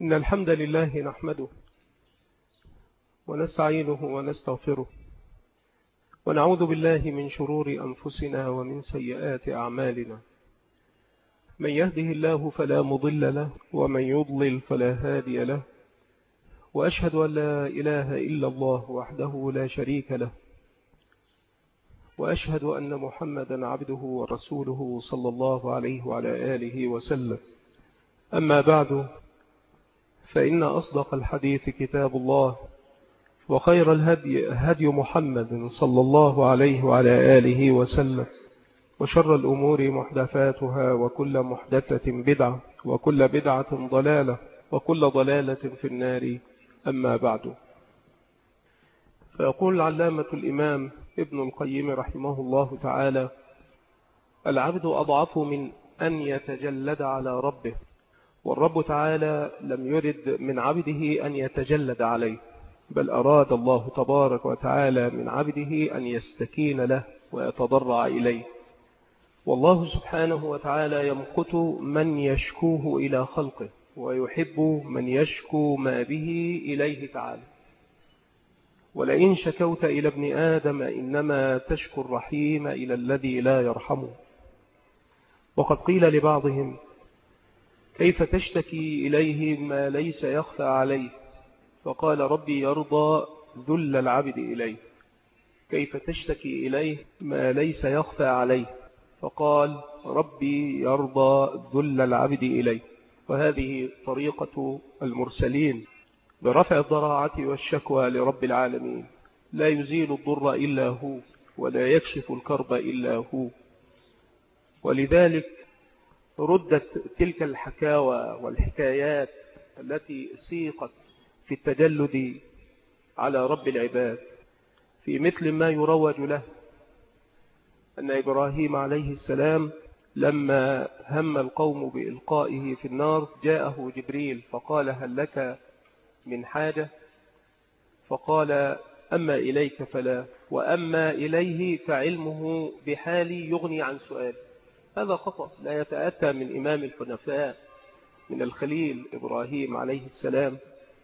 إن الحمد لله نحمده ونستعينه ونستغفره ونعوذ بالله من شرور أنفسنا ومن سيئات أعمالنا. من يهده الله فلا مضل له ومن يضلل فلا هادي له، وأشهد أن لا إله إلا الله وحده لا شريك له، وأشهد أن محمدا عبده ورسوله صلى الله عليه وعلى آله وسلم. أما بعد، فإن أصدق الحديث كتاب الله، وخير الهدي هدي محمد صلى الله عليه وعلى آله وسلم، وشر الأمور محدثاتها، وكل محدثة بدعة، وكل بدعة ضلالة، وكل ضلالة في النار. أما بعد، فيقول العلامة الإمام ابن القيم رحمه الله تعالى: العبد أضعف من أن يتجلد على ربه، والرب تعالى لم يرد من عبده أن يتجلد عليه، بل أراد الله تبارك وتعالى من عبده أن يستكين له ويتضرع إليه. والله سبحانه وتعالى يمقت من يشكوه إلى خلقه، ويحب من يشكو ما به إليه تعالى. ولئن شكوت إلى ابن آدم إنما تشكو الرحيم إلى الذي لا يرحمه. وقد قيل لبعضهم: كيف تشتكي إليه ما ليس يخفى عليه؟ فقال: ربي يرضى ذل العبد إليه. كيف تشتكي إليه ما ليس يخفى عليه؟ فقال: ربي يرضى ذل العبد إليه. وهذه طريقة المرسلين برفع الضراعة والشكوى لرب العالمين. لا يزيل الضر إلا هو، ولا يكشف الكرب إلا هو. ولذلك ردت تلك الحكاوى والحكايات التي سيقت في التجلد على رب العباد في مثل ما يروج له أن إبراهيم عليه السلام لما هم القوم بإلقائه في النار جاءه جبريل فقال: هل لك من حاجة؟ فقال: أما إليك فلا، وأما إليه فعلمه بحالي يغني عن سؤال. هذا خطأ لا يتأتى من إمام الحنفاء، من الخليل إبراهيم عليه السلام.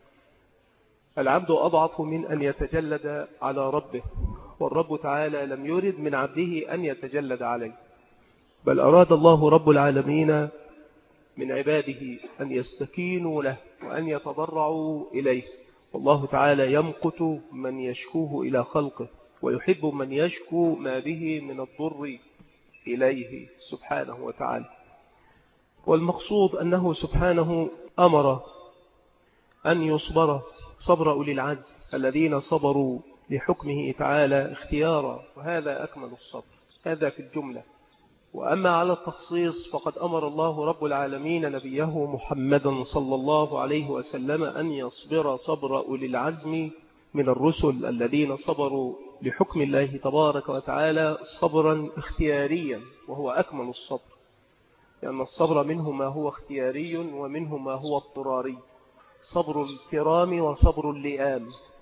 العبد أضعف من أن يتجلد على ربه، والرب تعالى لم يرد من عبده أن يتجلد عليه، بل أراد الله رب العالمين من عباده أن يستكينوا له وأن يتضرعوا إليه. والله تعالى يمقت من يشكوه إلى خلقه، ويحب من يشكو ما به من الضر إليه سبحانه وتعالى. والمقصود أنه سبحانه أمر أن يصبر صبر أولي العزم الذين صبروا لحكمه تعالى اختيارا، وهذا أكمل الصبر. هذا في الجملة. وأما على التخصيص فقد أمر الله رب العالمين نبيه محمدا صلى الله عليه وسلم أن يصبر صبر أولي العزم من الرسل الذين صبروا لحكم الله تبارك وتعالى صبرا اختياريا، وهو أكمل الصبر، لأن الصبر منه ما هو اختياري ومنه ما هو اضطراري. صبر الكرام وصبر اللئام.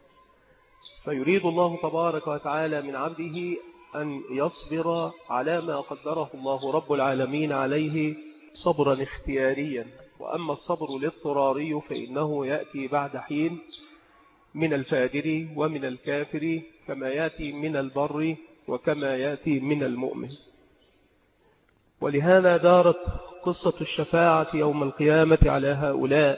فيريد الله تبارك وتعالى من عبده أن يصبر على ما قدره الله رب العالمين عليه صبرا اختياريا. وأما الصبر الاضطراري فإنه يأتي بعد حين من الفاجر ومن الكافر، كما يأتي من البر وكما يأتي من المؤمن. ولهذا دارت قصة الشفاعة يوم القيامة على هؤلاء،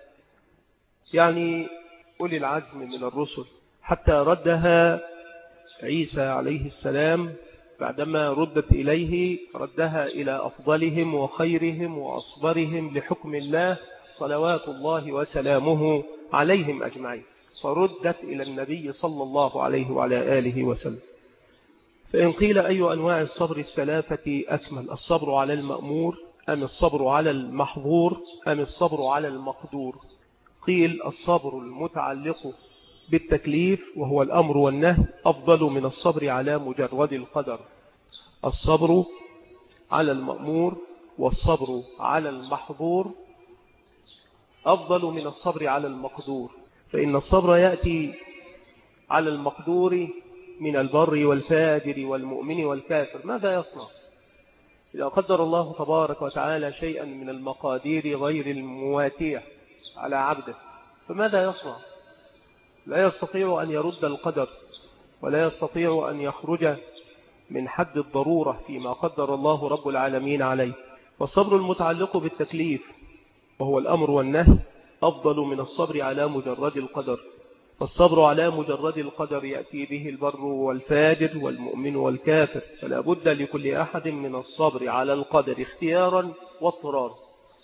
يعني أولي العزم من الرسل، حتى ردها عيسى عليه السلام بعدما ردت إليه ردها إلى أفضلهم وخيرهم وأصبرهم لحكم الله صلوات الله وسلامه عليهم أجمعين، فردت إلى النبي صلى الله عليه وعلى آله وسلم. فإن قيل: أي أنواع الصبر الثلاثة أكمل؟ الصبر على المأمور، أم الصبر على المحظور، أم الصبر على المقدور؟ قيل: الصبر المتعلق بالتكليف وهو الأمر والنهي أفضل من الصبر على مجرد القدر. الصبر على المأمور والصبر على المحظور أفضل من الصبر على المقدور، فإن الصبر يأتي على المقدور من البر والفاجر والمؤمن والكافر. ماذا يصنع إذا قدر الله تبارك وتعالى شيئا من المقادير غير المواتية على عبده، فماذا يصنع؟ لا يستطيع أن يرد القدر، ولا يستطيع أن يخرج من حد الضرورة فيما قدر الله رب العالمين عليه. والصبر المتعلق بالتكليف وهو الأمر والنهي أفضل من الصبر على مجرد القدر. فالصبر على مجرد القدر يأتي به البر والفاجر والمؤمن والكافر، فلا بد لكل أحد من الصبر على القدر اختيارا واضطرارا.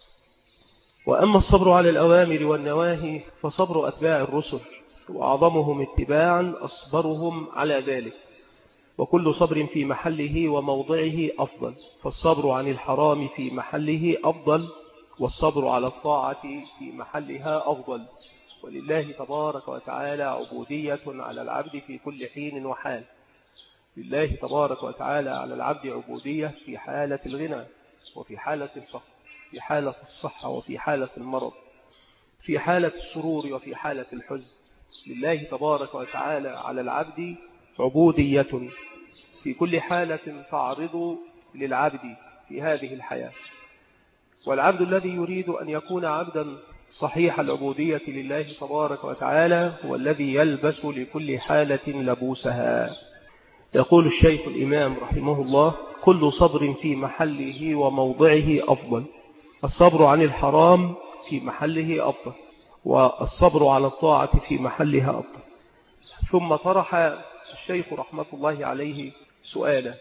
وأما الصبر على الأوامر والنواهي فصبر أتباع الرسل، وأعظمهم اتباعا أصبرهم على ذلك، وكل صبر في محله وموضعه أفضل. فالصبر عن الحرام في محله أفضل، والصبر على الطاعة في محلها أفضل. ولله تبارك وتعالى عبودية على العبد في كل حين وحال. لله تبارك وتعالى على العبد عبودية في حالة الغنى وفي حالة الفقر، في حالة الصحة وفي حالة المرض، في حالة السرور وفي حالة الحزن. لله تبارك وتعالى على العبد عبودية في كل حالة تعرض للعبد في هذه الحياة. والعبد الذي يريد أن يكون عبدا صحيح العبودية لله تبارك وتعالى هو الذي يلبس لكل حالة لبوسها. يقول الشيخ الإمام رحمه الله: كل صبر في محله وموضعه أفضل. الصبر عن الحرام في محله أفضل، والصبر على الطاعة في محلها أفضل. ثم طرح الشيخ رحمة الله عليه سؤالا،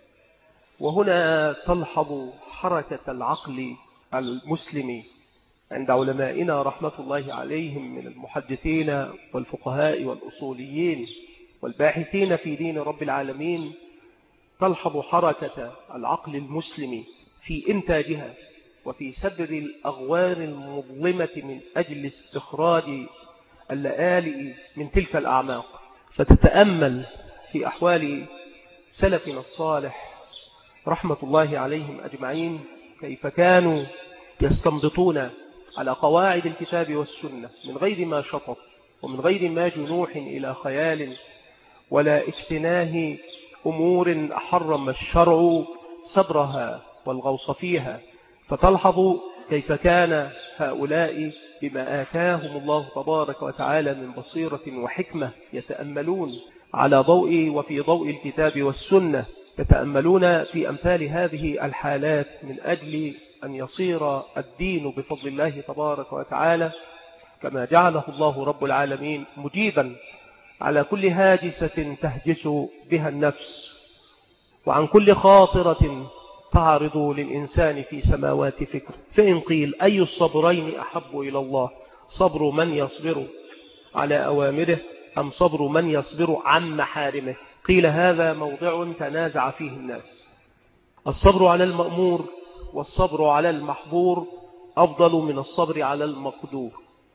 وهنا تلحظ حركة العقل المسلم عند علمائنا رحمة الله عليهم من المحدثين والفقهاء والأصوليين والباحثين في دين رب العالمين. تلحظ حركة العقل المسلم في إنتاجها وفي سدد الأغوار المظلمة من أجل استخراج اللآلئ من تلك الأعماق، فتتأمل في أحوال سلفنا الصالح رحمة الله عليهم أجمعين كيف كانوا يستنبطون على قواعد الكتاب والسنة من غير ما شطط ومن غير ما جنوح إلى خيال ولا اكتناه أمور حرم الشرع صبرها والغوص فيها. فتلحظ كيف كان هؤلاء بما آتاهم الله تبارك وتعالى من بصيرة وحكمة يتأملون على ضوء وفي ضوء الكتاب والسنة، يتأملون في أمثال هذه الحالات من أجل أن يصير الدين بفضل الله تبارك وتعالى كما جعله الله رب العالمين مجيبا على كل هاجسة تهجس بها النفس، وعن كل خاطرة تعرض للإنسان في سماوات فكر. فإن قيل أي الصبرين أحب إلى الله، صبر من يصبر على أوامره أم صبر من يصبر عن محارمه؟ قيل هذا موضع تنازع فيه الناس. الصبر على المأمور والصبر على المحظور أفضل من الصبر على المقدور.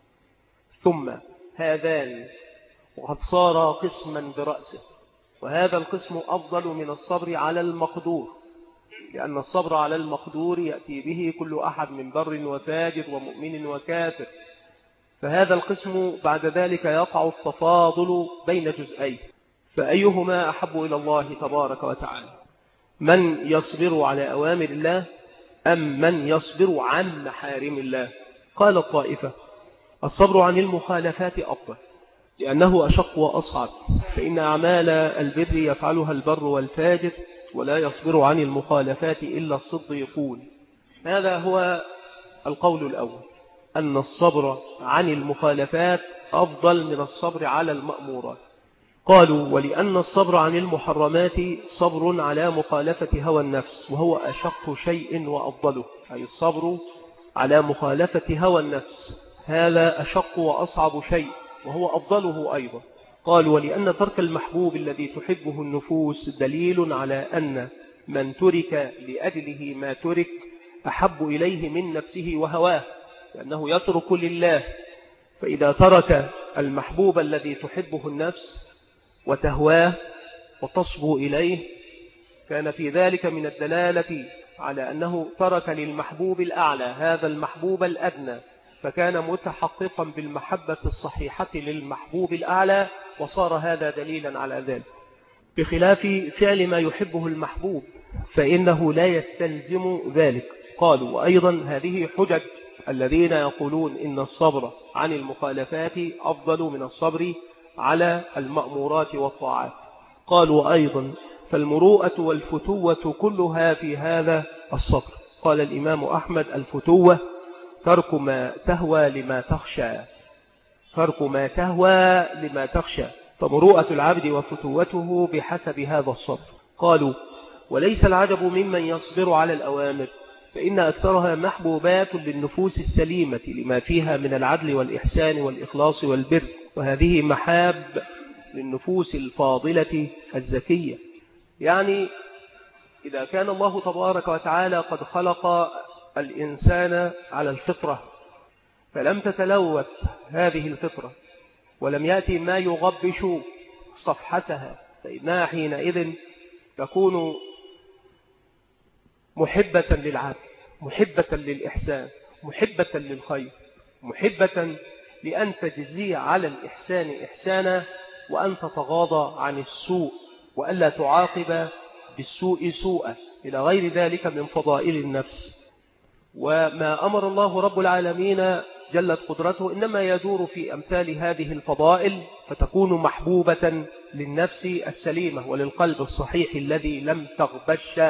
ثم هذان وقد صار قسما برأسه، وهذا القسم أفضل من الصبر على المقدور، لأن الصبر على المقدور يأتي به كل أحد من بر وفاجر ومؤمن وكافر. فهذا القسم بعد ذلك يقع التفاضل بين جزئين، فأيهما أحب إلى الله تبارك وتعالى؟ من يصبر على أوامر الله أم من يصبر عن محارم الله؟ قال الطائفة: الصبر عن المخالفات أفضل، لأنه أشق وأصعب، فإن أعمال البر يفعلها البر والفاجر، ولا يصبر عن المخالفات إلا الصديقون. هذا هو القول الأول، أن الصبر عن المخالفات أفضل من الصبر على المأمورات. قالوا: ولأن الصبر عن المحرمات صبر على مخالفة هوى النفس، وهو أشق شيء وأفضله، أي الصبر على مخالفة هوى النفس هذا أشق وأصعب شيء وهو أفضله أيضا. قالوا: ولأن ترك المحبوب الذي تحبه النفوس دليل على أن من ترك لأجله ما ترك أحب إليه من نفسه وهواه، لأنه يترك لله. فإذا ترك المحبوب الذي تحبه النفس وتهواه وتصبو إليه، كان في ذلك من الدلالة على أنه ترك للمحبوب الأعلى هذا المحبوب الأدنى، فكان متحققا بالمحبة الصحيحة للمحبوب الأعلى، وصار هذا دليلا على ذلك، بخلاف فعل ما يحبه المحبوب فإنه لا يستلزم ذلك. قالوا: وأيضا هذه حجج الذين يقولون إن الصبر عن المخالفات أفضل من الصبر على المأمورات والطاعات. قالوا أيضا فالمروءة والفتوة كلها في هذا الصبر. قال الإمام أحمد الفتوة ترك ما تهوى لما تخشى، ترك ما تهوى لما تخشى، فمروءة العبد وفتوته بحسب هذا الصبر. قالوا وليس العجب ممن يصبر على الأوامر، فإن أكثرها محبوبات للنفوس السليمة لما فيها من العدل والإحسان والإخلاص والبر، وهذه محاب للنفوس الفاضلة الزكية. يعني إذا كان الله تبارك وتعالى قد خلق الإنسان على الفطرة فلم تتلوث هذه الفطرة ولم يأتي ما يغبش صفحتها، فإنها حينئذ تكون محبة للعدل، محبة للإحسان، محبة للخير، محبة لأن تجزي على الإحسان إحسانا، وأن تتغاضى عن السوء، وألا تعاقب بالسوء سوءا، إلى غير ذلك من فضائل النفس. وما أمر الله رب العالمين جلت قدرته إنما يدور في أمثال هذه الفضائل، فتكون محبوبة للنفس السليمة وللقلب الصحيح الذي لم تغبش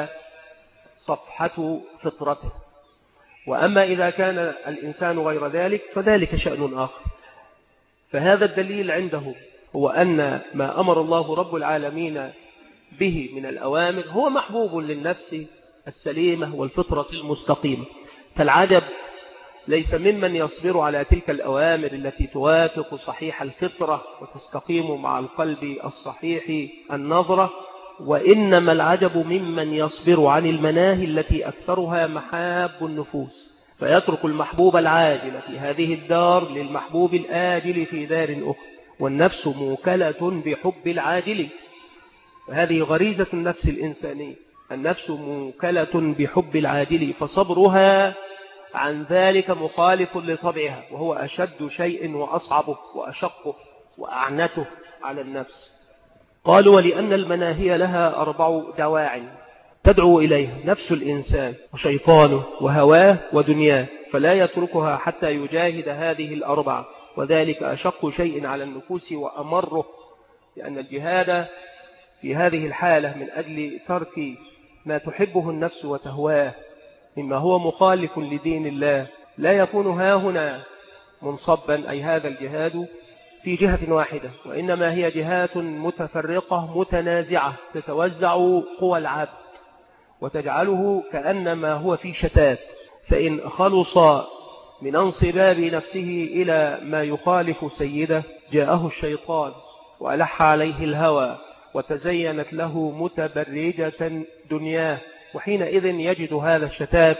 صفحة فطرته. وأما إذا كان الإنسان غير ذلك فذلك شأن آخر. فهذا الدليل عنده هو أن ما أمر الله رب العالمين به من الأوامر هو محبوب للنفس السليمة والفطرة المستقيمة. فالعجب ليس ممن يصبر على تلك الأوامر التي توافق صحيح الفطرة وتستقيم مع القلب الصحيح النظرة، وإنما العجب ممن يصبر عن المناهي التي أكثرها محاب النفوس، فيترك المحبوب العاجل في هذه الدار للمحبوب الآجل في دار أخرى، والنفس موكلة بحب العاجل. وهذه غريزة النفس الإنسانية، النفس موكلة بحب العاجل، فصبرها عن ذلك مخالف لطبعها، وهو أشد شيء وأصعبه وأشقه وأعنته على النفس. قالوا ولأن المناهي لها 4 دواع تدعو إليها نفس الإنسان وشيطانه وهواه ودنياه، فلا يتركها حتى يجاهد هذه 4، وذلك أشق شيء على النفوس وأمره، لأن الجهاد في هذه الحالة من أجل ترك ما تحبه النفس وتهواه مما هو مخالف لدين الله لا يكون هاهنا منصبا، أي هذا الجهاد في جهة واحدة، وإنما هي جهات متفرقة متنازعة تتوزع قوى العبد وتجعله كأنما هو في شتات. فإن خلص من انصباب نفسه إلى ما يخالف سيده جاءه الشيطان وألح عليه الهوى وتزينت له متبرجة دنياه، وحينئذ يجد هذا الشتات،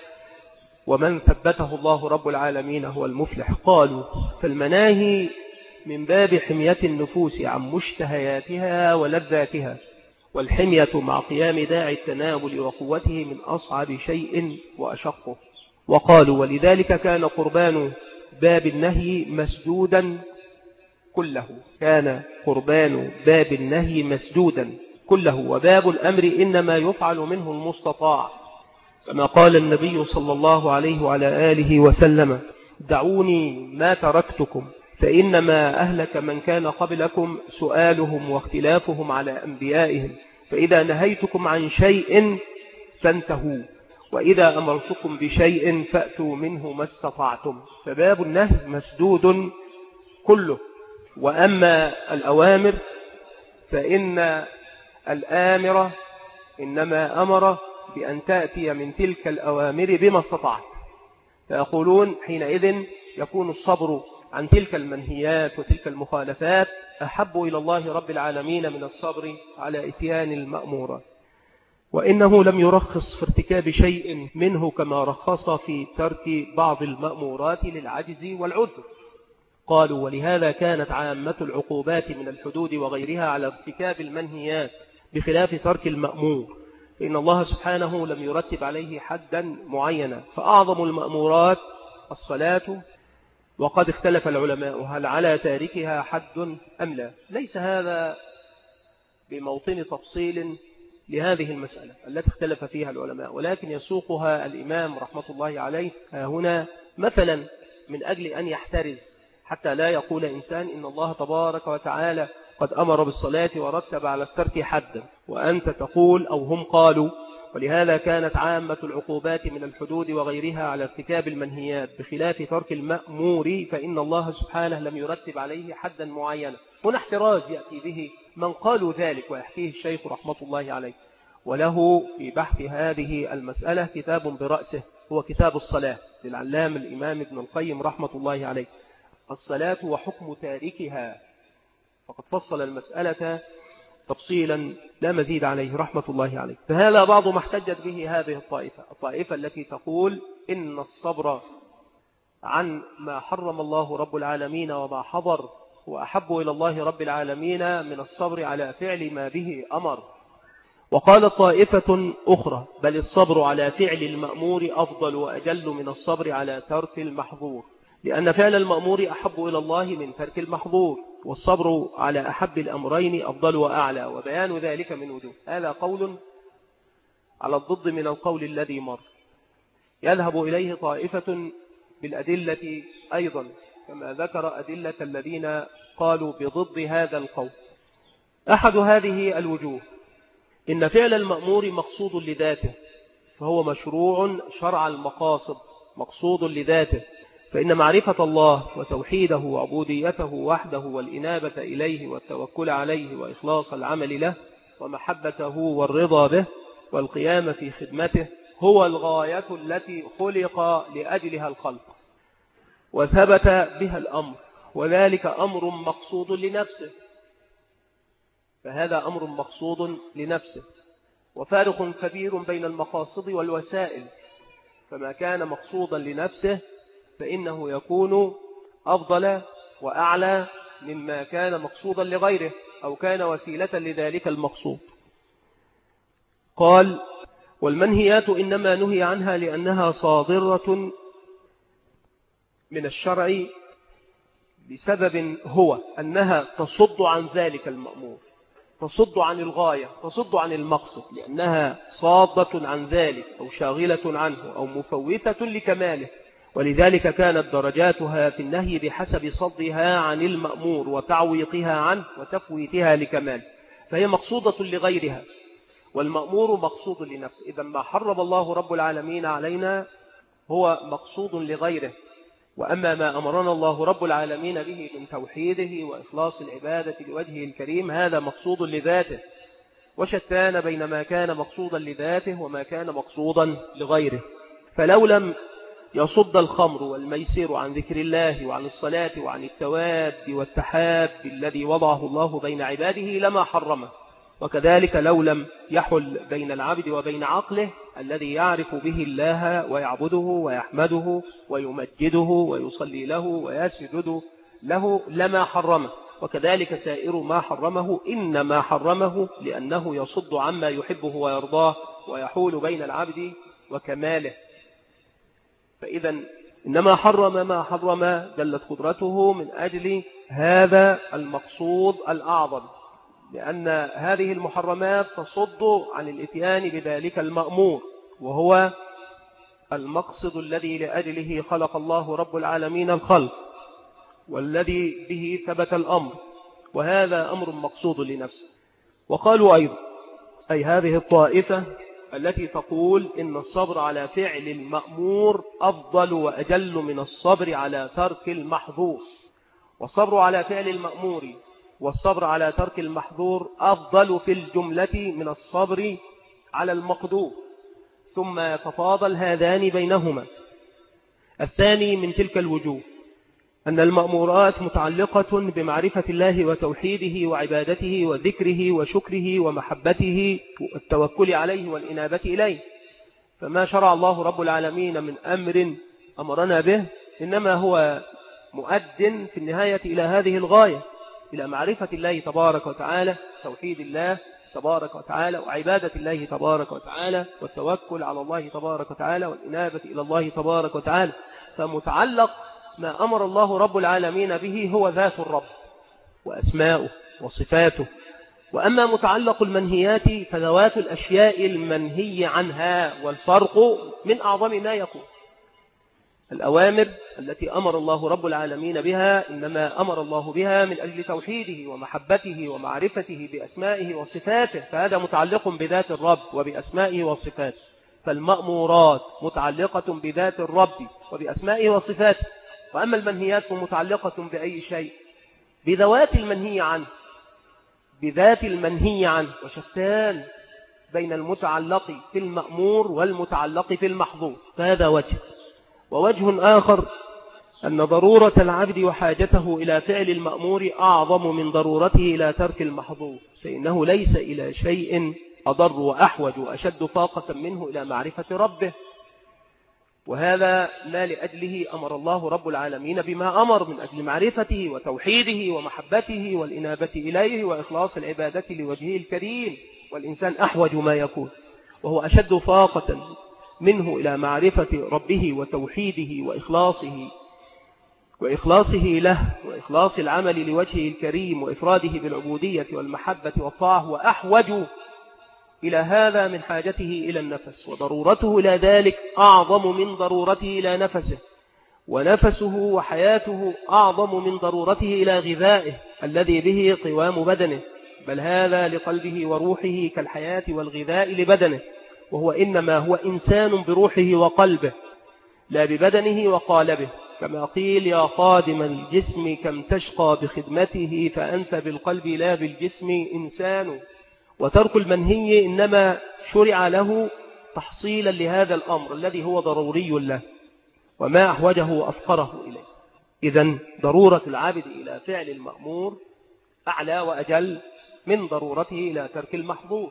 ومن ثبته الله رب العالمين هو المفلح. قالوا فالمناهي من باب حمية النفوس عن مشتهياتها ولذاتها، والحمية مع قيام داعي التناول وقوته من أصعب شيء وأشقه. وقالوا ولذلك كان قربان باب النهي مسدودا كله، كان قربان باب النهي مسدودا كله، وباب الأمر إنما يفعل منه المستطاع، كما قال النبي صلى الله عليه وعلى آله وسلم دعوني ما تركتكم فإنما أهلك من كان قبلكم سؤالهم واختلافهم على أنبيائهم، فإذا نهيتكم عن شيء فانتهوا، وإذا أمرتكم بشيء فأتوا منه ما استطعتم. فباب النهي مسدود كله. وأما الأوامر فإن الآمر إنما أمر بأن تأتي من تلك الأوامر بما استطعت، فيقولون حينئذ يكون الصبر عن تلك المنهيات وتلك المخالفات أحب إلى الله رب العالمين من الصبر على إتيان المأمورات. وإنه لم يرخص في ارتكاب شيء منه كما رخص في ترك بعض المأمورات للعجز والعذر. قالوا ولهذا كانت عامة العقوبات من الحدود وغيرها على ارتكاب المنهيات بخلاف ترك المأمور، فإن الله سبحانه لم يرتب عليه حدا معينا، فأعظم المأمورات الصلاة، وقد اختلف العلماء هل على تاركها حد أم لا. ليس هذا بموطن تفصيل لهذه المسألة التي اختلف فيها العلماء، ولكن يسوقها الإمام رحمة الله عليه هنا مثلا من أجل أن يحترز حتى لا يقول إنسان إن الله تبارك وتعالى قد أمر بالصلاة ورتب على الترك حدا وأنت تقول أو هم قالوا. ولهذا كانت عامة العقوبات من الحدود وغيرها على ارتكاب المنهيات بخلاف ترك المأمور، فإن الله سبحانه لم يرتب عليه حدا معينا. هنا احتراز يأتي به من قالوا ذلك ويحكيه الشيخ رحمة الله عليه، وله في بحث هذه المسألة كتاب برأسه هو كتاب الصلاة للعلام الإمام ابن القيم رحمة الله عليه، الصلاة وحكم تاركها، فقد فصل المسألة تفصيلا لا مزيد عليه رحمة الله عليه. فهذا بعض ما احتجت به هذه الطائفة التي تقول إن الصبر عن ما حرم الله رب العالمين وما حضر وأحب إلى الله رب العالمين من الصبر على فعل ما به أمر. وقال طائفة أخرى بل الصبر على فعل المأمور أفضل وأجل من الصبر على ترك المحظور، لأن فعل المأمور أحب إلى الله من ترك المحظور، والصبر على أحب الأمرين أفضل وأعلى، وبيان ذلك من وجوه. هذا قول على الضد من القول الذي مر. يذهب إليه طائفة بالأدلة أيضا كما ذكر أدلة الذين قالوا بضد هذا القول. أحد هذه الوجوه إن فعل المأمور مقصود لذاته، فهو مشروع شرع المقاصد مقصود لذاته، فإن معرفة الله وتوحيده وعبوديته وحده والإنابة إليه والتوكل عليه وإخلاص العمل له ومحبته والرضا به والقيام في خدمته هو الغاية التي خلق لأجلها الخلق وثبت بها الأمر، وذلك أمر مقصود لنفسه، فهذا أمر مقصود لنفسه، وفارق كبير بين المقاصد والوسائل، فما كان مقصودا لنفسه فإنه يكون أفضل وأعلى مما كان مقصودا لغيره أو كان وسيلة لذلك المقصود. قال والمنهيات إنما نهي عنها لأنها صادرة من الشرع بسبب هو أنها تصد عن ذلك المأمور، تصد عن الغاية، تصد عن المقصد، لأنها صادة عن ذلك أو شاغلة عنه أو مفوتة لكماله، ولذلك كانت درجاتها في النهي بحسب صدها عن المأمور وتعويقها عنه وتفويتها لكماله، فهي مقصودة لغيرها والمأمور مقصود لنفسه. إذا ما حرم الله رب العالمين علينا هو مقصود لغيره، وأما ما أمرنا الله رب العالمين به من توحيده وإخلاص العبادة لوجهه الكريم هذا مقصود لذاته، وشتان بين ما كان مقصودا لذاته وما كان مقصودا لغيره. فلو لم يصد الخمر والميسر عن ذكر الله وعن الصلاة وعن التواد والتحاب الذي وضعه الله بين عباده لما حرمه، وكذلك لو لم يحل بين العبد وبين عقله الذي يعرف به الله ويعبده ويحمده ويمجده ويصلي له ويسجد له لما حرمه، وكذلك سائر ما حرمه إنما حرمه لأنه يصد عما يحبه ويرضاه ويحول بين العبد وكماله. فإذا إنما حرم ما حرم جلت قدرته من أجل هذا المقصود الأعظم، لأن هذه المحرمات تصد عن الإتيان بذلك المأمور، وهو المقصد الذي لأجله خلق الله رب العالمين الخلق والذي به ثبت الأمر، وهذا أمر مقصود لنفسه. وقالوا أيضا أي هذه الطائفة التي تقول إن الصبر على فعل المأمور أفضل وأجل من الصبر على ترك المحظور، والصبر على فعل المأمور والصبر على ترك المحظور أفضل في الجملة من الصبر على المقدور، ثم يتفاضل هذان بينهما. الثاني من تلك الوجوه أن المأمورات متعلقة بمعرفة الله وتوحيده وعبادته وذكره وشكره ومحبته والتوكل عليه والإنابة إليه، فما شرع الله رب العالمين من أمر أمرنا به إنما هو مؤد في النهاية إلى هذه الغاية، إلى معرفة الله تبارك وتعالى، توحيد الله تبارك وتعالى وعبادة الله تبارك وتعالى والتوكل على الله تبارك وتعالى والإنابة إلى الله تبارك وتعالى. فمتعلق ما أمر الله رب العالمين به هو ذات الرب وأسماؤه وصفاته، وأما متعلق المنهيات فذوات الأشياء المنهي عنها، والفرق من أعظم ما يكون. الأوامر التي أمر الله رب العالمين بها إنما أمر الله بها من أجل توحيده ومحبته ومعرفته بأسمائه وصفاته، فهذا متعلق بذات الرب وبأسمائه وصفاته. فالمأمورات متعلقة بذات الرب وبأسمائه وصفاته. وأما المنهيات فمتعلقة بأي شيء؟ بذوات المنهي عنه، بذات المنهي عنه. وشتان بين المتعلق في المأمور والمتعلق في المحظور، فهذا وجه. ووجه آخر أن ضرورة العبد وحاجته إلى فعل المأمور أعظم من ضرورته إلى ترك المحظور، فإنه ليس إلى شيء أضر وأحوج وأشد طاقة منه إلى معرفة ربه. وهذا ما لأجله أمر الله رب العالمين بما أمر من أجل معرفته وتوحيده ومحبته والإنابة إليه وإخلاص العبادة لوجهه الكريم. والإنسان أحوج ما يكون، وهو أشد طاقة منه إلى معرفة ربه وتوحيده وإخلاصه له وإخلاص العمل لوجهه الكريم وإفراده بالعبودية والمحبة والطاعة، وأحوج إلى هذا من حاجته إلى النفس، وضرورته إلى ذلك أعظم من ضرورته إلى نفسه، ونفسه وحياته أعظم من ضرورته إلى غذائه الذي به قوام بدنه، بل هذا لقلبه وروحه كالحياة والغذاء لبدنه، وهو إنما هو إنسان بروحه وقلبه لا ببدنه وقالبه، كما قيل يا خادم الجسم كم تشقى بخدمته فأنت بالقلب لا بالجسم إنسان. وترك المنهي إنما شرع له تحصيلا لهذا الأمر الذي هو ضروري له، وما أحوجه وأفقره إليه. إذن ضرورة العابد إلى فعل المأمور أعلى وأجل من ضرورته إلى ترك المحظور،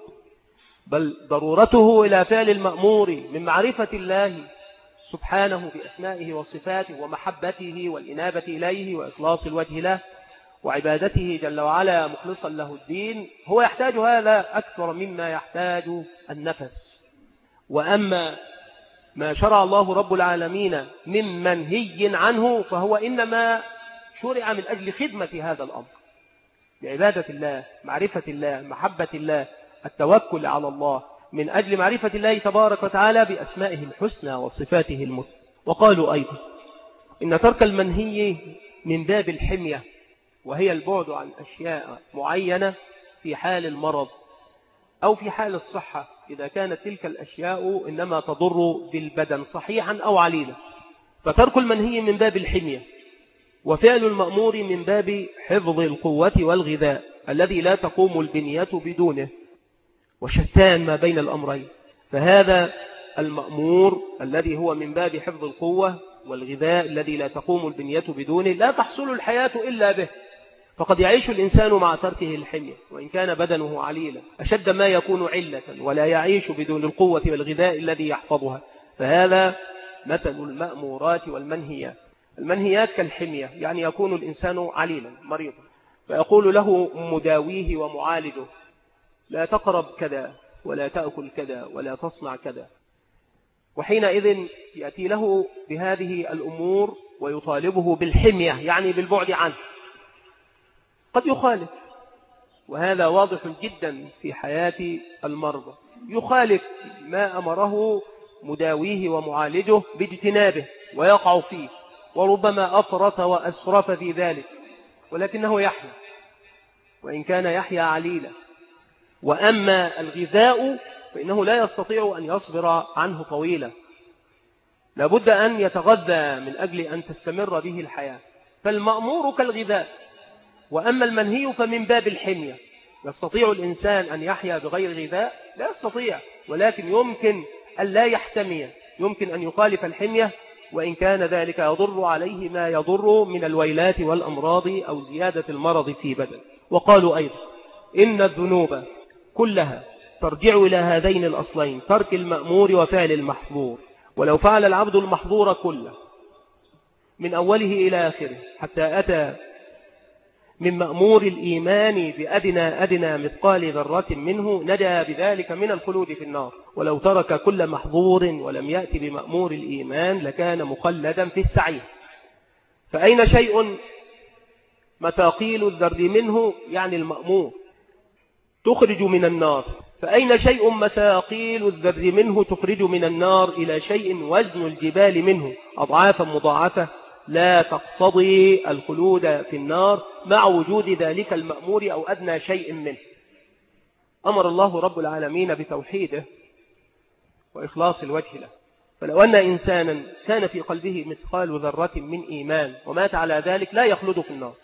بل ضرورته إلى فعل المأمور من معرفة الله سبحانه بأسمائه وصفاته ومحبته والإنابة إليه وإخلاص الوجه له وعبادته جل وعلا مخلصا له الدين، هو يحتاج هذا أكثر مما يحتاج النفس. وأما ما شرع الله رب العالمين من منهي عنه فهو إنما شرع من أجل خدمة هذا الأمر، بعبادة الله، معرفة الله، محبة الله، التوكل على الله، من أجل معرفة الله تبارك وتعالى بأسمائه الحسنى وصفاته المثلى. وقالوا أيضا إن ترك المنهي من باب الحمية، وهي البعد عن أشياء معينة في حال المرض أو في حال الصحة، إذا كانت تلك الأشياء إنما تضر بالبدن صحيحا أو عليلا. فترك المنهي من باب الحمية، وفعل المأمور من باب حفظ القوة والغذاء الذي لا تقوم البنية بدونه، وشتان ما بين الأمرين. فهذا المأمور الذي هو من باب حفظ القوة والغذاء الذي لا تقوم البنية بدونه لا تحصل الحياة إلا به، فقد يعيش الإنسان مع تركه الحمية وإن كان بدنه عليلا أشد ما يكون علة، ولا يعيش بدون القوة والغذاء الذي يحفظها. فهذا مثل المأمورات والمنهيات. المنهيات كالحمية، يعني يكون الإنسان عليلا مريضا فيقول له مداويه ومعالجه لا تقرب كذا ولا تأكل كذا ولا تصنع كذا، وحينئذ يأتي له بهذه الأمور ويطالبه بالحمية يعني بالبعد عنه. قد يخالف، وهذا واضح جدا في حياة المرضى، يخالف ما أمره مداويه ومعالجه باجتنابه ويقع فيه، وربما أفرط وأسرف في ذلك، ولكنه يحيا وإن كان يحيا عليلا. وأما الغذاء فإنه لا يستطيع أن يصبر عنه طويلا، لابد أن يتغذى من أجل أن تستمر به الحياة. فالمأمور كالغذاء، وأما المنهي فمن باب الحمية. يستطيع الإنسان أن يحيا بغير غذاء؟ لا يستطيع، ولكن يمكن أن لا يحتمي، يمكن أن يخالف الحمية وإن كان ذلك يضر عليه ما يضر من الويلات والأمراض أو زيادة المرض في بدن. وقالوا أيضا إن الذنوب كلها ترجع إلى هذين الأصلين، ترك المأمور وفعل المحظور. ولو فعل العبد المحظور كله من أوله إلى آخره حتى أتى من مأمور الإيمان بأدنى مثقال ذرة منه نجا بذلك من الخلود في النار. ولو ترك كل محظور ولم يأتي بمأمور الإيمان لكان مخلدا في السعير. فأين شيء مثاقيل الذر منه يعني المأمور، تخرج من النار. فأين شيء مثاقيل الذر منه تخرج من النار إلى شيء وزن الجبال منه أضعافا مضاعفة لا تقتضي الخلود في النار مع وجود ذلك المأمور أو أدنى شيء منه. أمر الله رب العالمين بتوحيده وإخلاص الوجه له. فلو أن إنسانا كان في قلبه مثقال ذرة من إيمان ومات على ذلك لا يخلد في النار،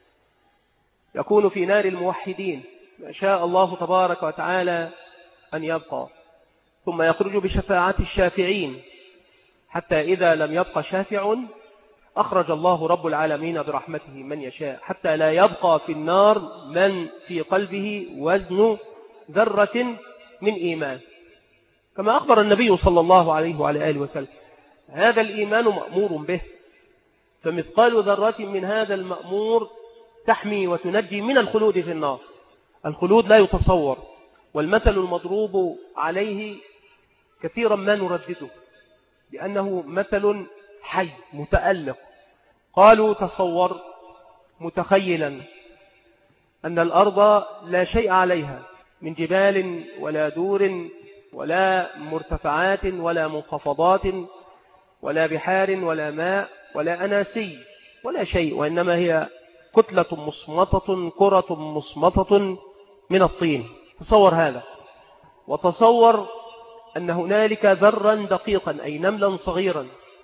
يكون في نار الموحدين ما شاء الله تبارك وتعالى أن يبقى، ثم يخرج بشفاعة الشافعين حتى إذا لم يبقى شافع أخرج الله رب العالمين برحمته من يشاء، حتى لا يبقى في النار من في قلبه وزن ذرة من إيمان، كما أخبر النبي صلى الله عليه وعلى آله وسلم. هذا الإيمان مأمور به، فمثقال ذرة من هذا المأمور تحمي وتنجي من الخلود في النار. الخلود لا يتصور، والمثل المضروب عليه كثيرا ما نردده لأنه مثل حي متألق. قالوا تصور متخيلا أن الأرض لا شيء عليها من جبال ولا دور ولا مرتفعات ولا منخفضات ولا بحار ولا ماء ولا أناسي ولا شيء، وإنما هي كتلة مصمتة كرة مصمتة من الطين. تصور هذا، وتصور أن هنالك ذرا دقيقا أي نملا صغيرا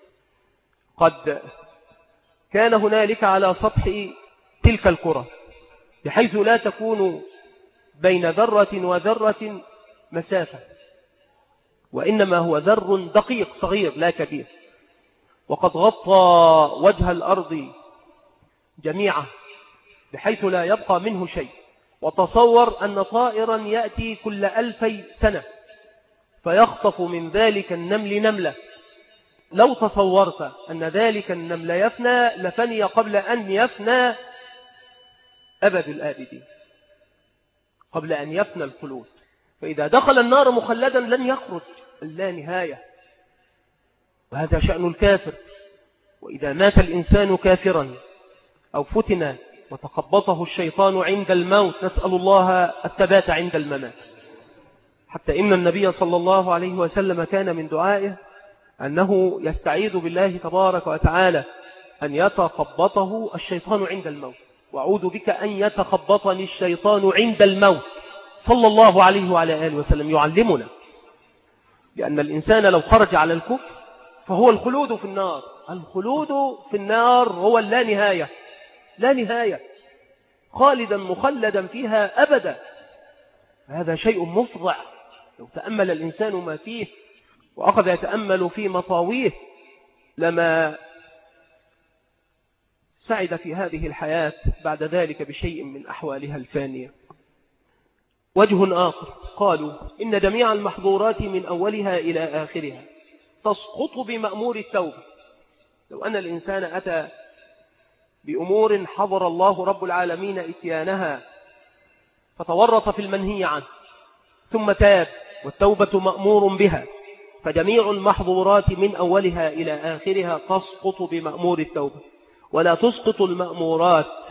قد كان هنالك على سطح تلك الكرة، بحيث لا تكون بين ذرة وذرة مسافة، وإنما هو ذر دقيق صغير لا كبير، وقد غطى وجه الأرض جميعا بحيث لا يبقى منه شيء. وتصور أن طائرا يأتي كل 1000 سنة فيخطف من ذلك النمل نملة. لو تصورت أن ذلك النمل يفنى لفني قبل أن يفنى أبد الآبدين، قبل أن يفنى الخلود. فإذا دخل النار مخلدا لن يخرج لا نهاية، وهذا شأن الكافر. وإذا مات الإنسان كافرا أو فتن وتخبطه الشيطان عند الموت، نسأل الله الثبات عند الممات. حتى إن النبي صلى الله عليه وسلم كان من دعائه أنه يستعيذ بالله تبارك وتعالى أن يتخبطه الشيطان عند الموت، وأعوذ بك أن يتخبطني الشيطان عند الموت. صلى الله عليه وعلى آله وسلم يعلمنا لأن الإنسان لو خرج على الكفر فهو الخلود في النار. الخلود في النار هو اللا نهاية، لا نهاية، خالدا مخلدا فيها أبدا. هذا شيء مفضع لو تأمل الإنسان ما فيه وأخذ يتأمل في مطاويه لما سعد في هذه الحياة بعد ذلك بشيء من أحوالها الفانية. وجه آخر قالوا إن جميع المحظورات من أولها إلى آخرها تسقط بمأمور التوبة. لو أن الإنسان أتى بأمور حظر الله رب العالمين إتيانها فتورط في المنهي عنه ثم تاب والتوبة مأمور بها، فجميع المحظورات من أولها إلى آخرها تسقط بمأمور التوبة، ولا تسقط المأمورات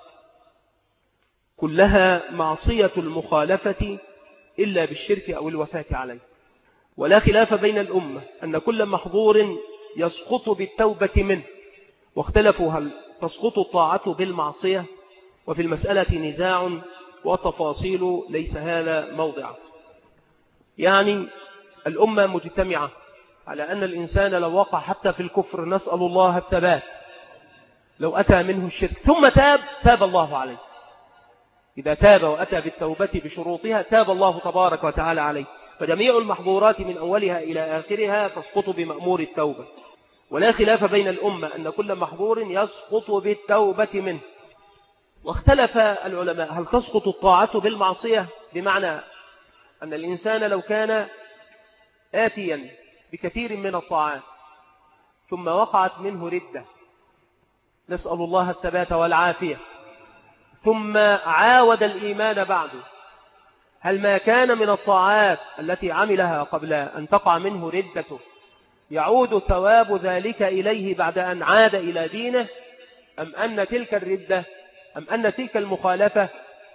كلها معصية المخالفة إلا بالشرك أو الوفاة عليه. ولا خلاف بين الأمة أن كل محظور يسقط بالتوبة منه، واختلفوا هل تسقط الطاعة بالمعصية، وفي المسألة نزاع وتفاصيل ليس هذا موضع. يعني الأمة مجتمعة على أن الإنسان لو وقع حتى في الكفر نسأل الله الثبات، لو أتى منه الشرك ثم تاب الله عليه. إذا تاب وأتى بالتوبة بشروطها تاب الله تبارك وتعالى عليه. فجميع المحظورات من أولها إلى آخرها تسقط بمأمور التوبة. ولا خلاف بين الأمة أن كل محظور يسقط بالتوبة منه. واختلف العلماء هل تسقط الطاعة بالمعصية، بمعنى أن الإنسان لو كان آتيا بكثير من الطاعات ثم وقعت منه ردة، نسأل الله الثبات والعافية، ثم عاود الإيمان بعده، هل ما كان من الطاعات التي عملها قبل أن تقع منه ردته يعود ثواب ذلك إليه بعد أن عاد إلى دينه، أم أن تلك الردة أم أن تلك المخالفة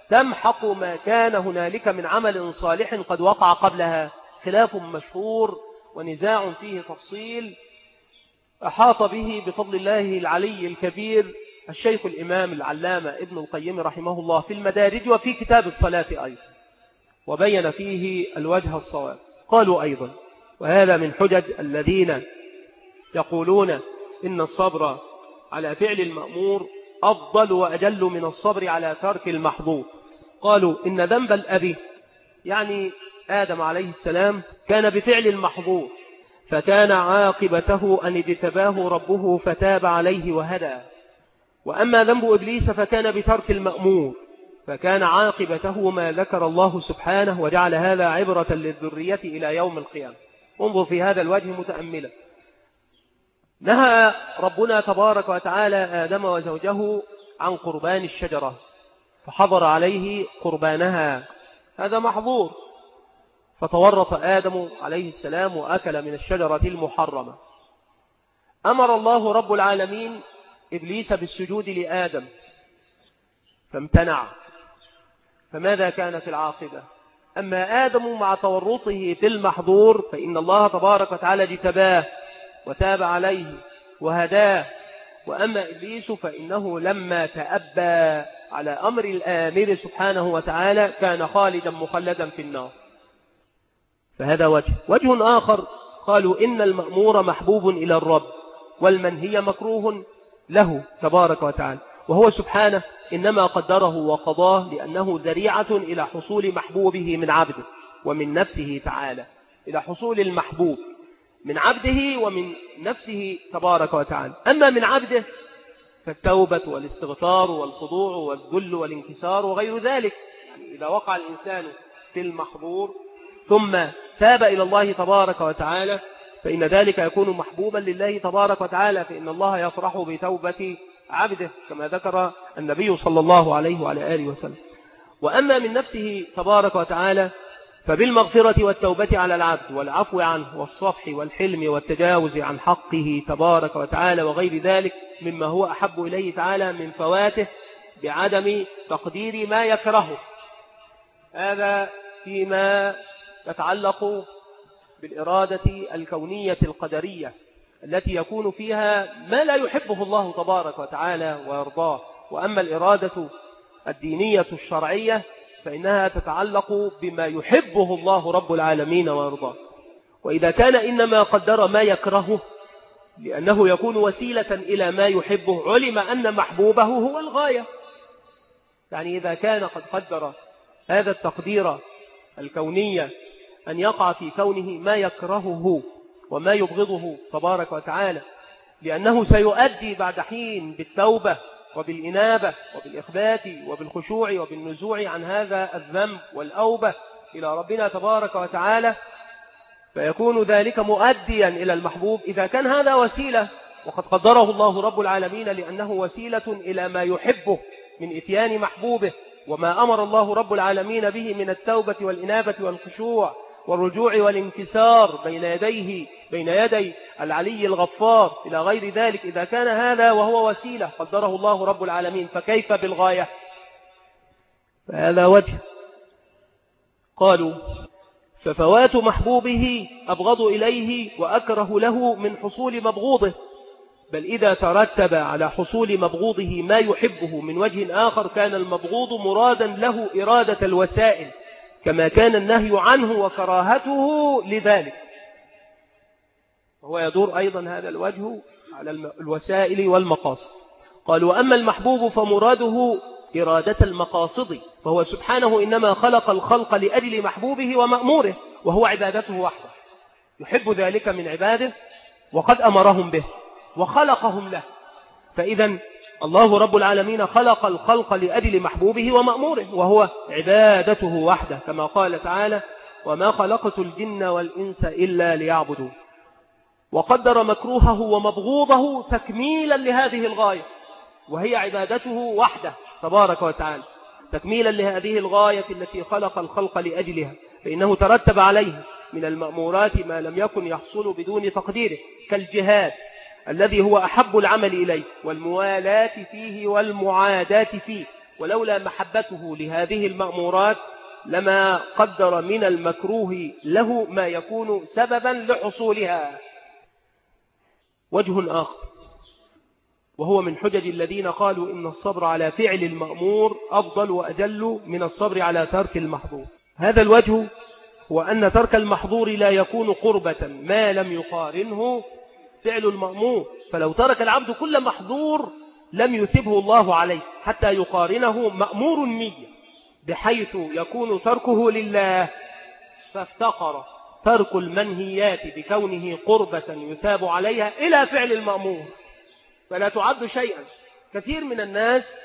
تمحق ما كان هنالك من عمل صالح قد وقع قبلها. خلاف مشهور ونزاع فيه تفصيل أحاط به بفضل الله العلي الكبير الشيخ الإمام العلامة ابن القيم رحمه الله في المدارج وفي كتاب الصلاة أيضا، وبين فيه الوجه الصواب. قالوا أيضا، وهذا من حجج الذين يقولون إن الصبر على فعل المأمور أفضل وأجل من الصبر على ترك المحظور. قالوا إن ذنب الأب يعني آدم عليه السلام كان بفعل المحظور، فكان عاقبته أن اجتباه ربه فتاب عليه وهدى. وأما ذنب إبليس فكان بترك المأمور، فكان عاقبته ما ذكر الله سبحانه، وجعل هذا عبرة للذرية إلى يوم القيامة. انظر في هذا الوجه متأملا. نهى ربنا تبارك وتعالى آدم وزوجه عن قربان الشجرة، فحضر عليه قربانها، هذا محظور، فتورط آدم عليه السلام وأكل من الشجرة المحرمة. أمر الله رب العالمين إبليس بالسجود لآدم فامتنع، فماذا كانت العاقبة؟ أما آدم مع تورطه في المحظور فإن الله تبارك وتعالى اجتباه وتاب عليه وهداه. وأما إبليس فإنه لما تأبى على أمر الآمر سبحانه وتعالى كان خالدا مخلدا في النار. فهذا وجه آخر، قالوا إن المأمور محبوب إلى الرب والمنهي مكروه له تبارك وتعالى، وهو سبحانه إنما قدره وقضاه لأنه ذريعة إلى حصول محبوبه من عبده ومن نفسه تعالى، إلى حصول المحبوب من عبده ومن نفسه تبارك وتعالى. أما من عبده فالتوبة والاستغفار والخضوع والذل والانكسار وغير ذلك. يعني إذا وقع الإنسان في المحظور ثم تاب إلى الله تبارك وتعالى فإن ذلك يكون محبوبا لله تبارك وتعالى، فإن الله يفرح بتوبة عبده كما ذكر النبي صلى الله عليه وعلى آله وسلم. وأما من نفسه تبارك وتعالى فبالمغفرة والتوبة على العبد والعفو عنه والصفح والحلم والتجاوز عن حقه تبارك وتعالى وغير ذلك مما هو أحب إليه تعالى من فواته بعدم تقدير ما يكرهه. هذا فيما يتعلق بالإرادة الكونية القدرية التي يكون فيها ما لا يحبه الله تبارك وتعالى ويرضاه. وأما الإرادة الدينية الشرعية فإنها تتعلق بما يحبه الله رب العالمين ويرضاه. وإذا كان إنما قدر ما يكرهه لأنه يكون وسيلة إلى ما يحبه علم أن محبوبه هو الغاية. يعني إذا كان قد قدر هذا التقدير الكونية أن يقع في كونه ما يكرهه وما يبغضه تبارك وتعالى، لأنه سيؤدي بعد حين بالتوبة وبالإنابة وبالإخبات وبالخشوع وبالنزوع عن هذا الذنب والأوبة إلى ربنا تبارك وتعالى، فيكون ذلك مؤديا إلى المحبوب. إذا كان هذا وسيلة وقد قدره الله رب العالمين لأنه وسيلة إلى ما يحبه من إتيان محبوبه وما أمر الله رب العالمين به من التوبة والإنابة والخشوع والرجوع والانكسار بين يدي العلي الغفار إلى غير ذلك، إذا كان هذا وهو وسيلة قدره الله رب العالمين فكيف بالغاية؟ فهذا وجه. قالوا ففوات محبوبه أبغض إليه وأكره له من حصول مبغوضه، بل إذا ترتب على حصول مبغوضه ما يحبه من وجه آخر كان المبغوض مرادا له إرادة الوسائل كما كان النهي عنه وكراهته لذلك. وهو يدور أيضا هذا الوجه على الوسائل والمقاصد. قالوا أما المحبوب فمراده إرادة المقاصد، فهو سبحانه إنما خلق الخلق لأجل محبوبه ومأموره وهو عبادته وحده، يحب ذلك من عباده وقد أمرهم به وخلقهم له. فإذا الله رب العالمين خلق الخلق لأجل محبوبه ومأموره وهو عبادته وحده، كما قال تعالى وما خلقت الجن والإنس إلا ليعبدون. وقدر مكروهه ومبغوضه تكميلا لهذه الغاية وهي عبادته وحده تبارك وتعالى، تكميلا لهذه الغاية التي خلق الخلق لأجلها، فإنه ترتب عليه من المأمورات ما لم يكن يحصل بدون تقديره كالجهاد الذي هو أحب العمل إليه والموالاة فيه والمعاداة فيه ولولا محبته لهذه المأمورات لما قدر من المكروه له ما يكون سببا لحصولها. وجه آخر، وهو من حجج الذين قالوا إن الصبر على فعل المأمور أفضل وأجل من الصبر على ترك المحظور. هذا الوجه هو أن ترك المحظور لا يكون قربة ما لم يقارنه فعل المأمور، فلو ترك العبد كل محظور لم يثبه الله عليه حتى يقارنه مأمور النية، بحيث يكون تركه لله، فافتقر ترك المنهيات بكونه قربة يثاب عليها إلى فعل المأمور، فلا تعد شيئا. كثير من الناس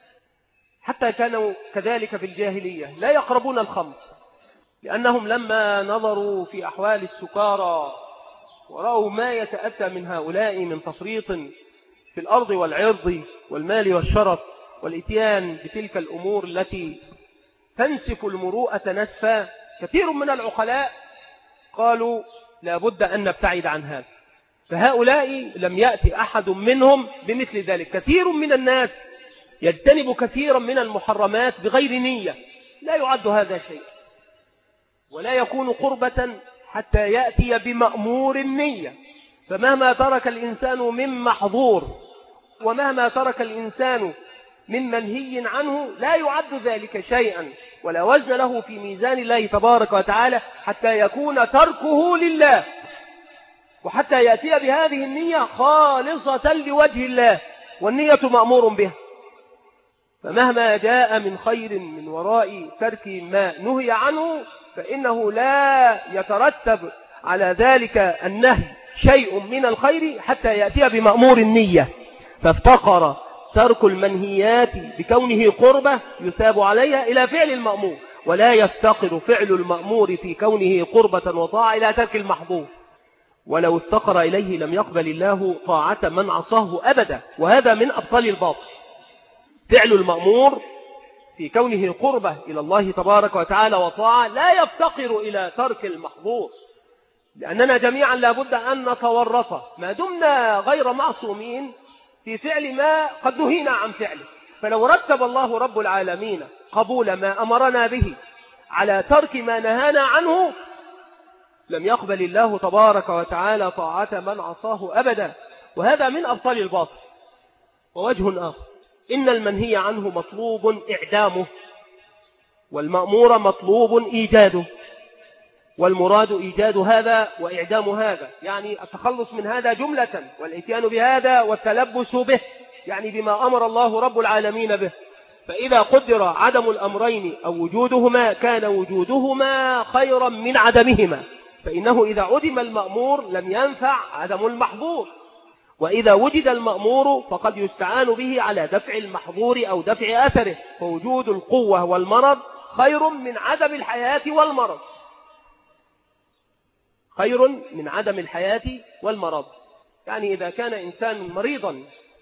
حتى كانوا كذلك في الجاهلية لا يقربون الخمر، لأنهم لما نظروا في أحوال السكارى ورأوا ما يتأتى من هؤلاء من تفريط في الأرض والعرض والمال والشرف والإتيان بتلك الأمور التي تنسف المروءة نسفا، كثير من العقلاء قالوا لا بد أن نبتعد عن هذا. فهؤلاء لم يأتي أحد منهم بمثل ذلك. كثير من الناس يجتنب كثيرا من المحرمات بغير نية، لا يعد هذا شيء ولا يكون قربة حتى يأتي بمأمور النية. فمهما ترك الإنسان من محظور ومهما ترك الإنسان من منهي عنه لا يعد ذلك شيئا ولا وزن له في ميزان الله تبارك وتعالى حتى يكون تركه لله، وحتى يأتي بهذه النية خالصة لوجه الله، والنية مأمور بها. فمهما جاء من خير من وراء ترك ما نهي عنه فإنه لا يترتب على ذلك النهي شيء من الخير حتى يأتي بمأمور النية. فافتقر ترك المنهيات بكونه قربة يثاب عليها إلى فعل المأمور، ولا يفتقر فعل المأمور في كونه قربة وطاعة إلى ترك المحظور. ولو افتقر إليه لم يقبل الله طاعة من عصاه أبدا، وهذا من أبطال الباطل. فعل المأمور في كونه قربة إلى الله تبارك وتعالى وطاعة لا يفتقر إلى ترك المحظور، لأننا جميعا لابد أن نتورط ما دمنا غير معصومين في فعل ما قد نهينا عن فعله. فلو رتب الله رب العالمين قبول ما أمرنا به على ترك ما نهانا عنه لم يقبل الله تبارك وتعالى طاعة من عصاه أبدا، وهذا من أبطال الباطل. ووجه آخر، إن المنهي عنه مطلوب إعدامه، والمأمور مطلوب إيجاده، والمراد إيجاد هذا وإعدام هذا، يعني التخلص من هذا جملة، والإتيان بهذا والتلبس به، يعني بما أمر الله رب العالمين به. فإذا قدر عدم الأمرين أو وجودهما كان وجودهما خيرا من عدمهما، فإنه إذا عدم المأمور لم ينفع عدم المحظور، وإذا وجد المأمور فقد يستعان به على دفع المحظور أو دفع أثره، فوجود القوة والمرض خير من عدم الحياة والمرض، خير من عدم الحياة والمرض. يعني إذا كان إنسان مريضا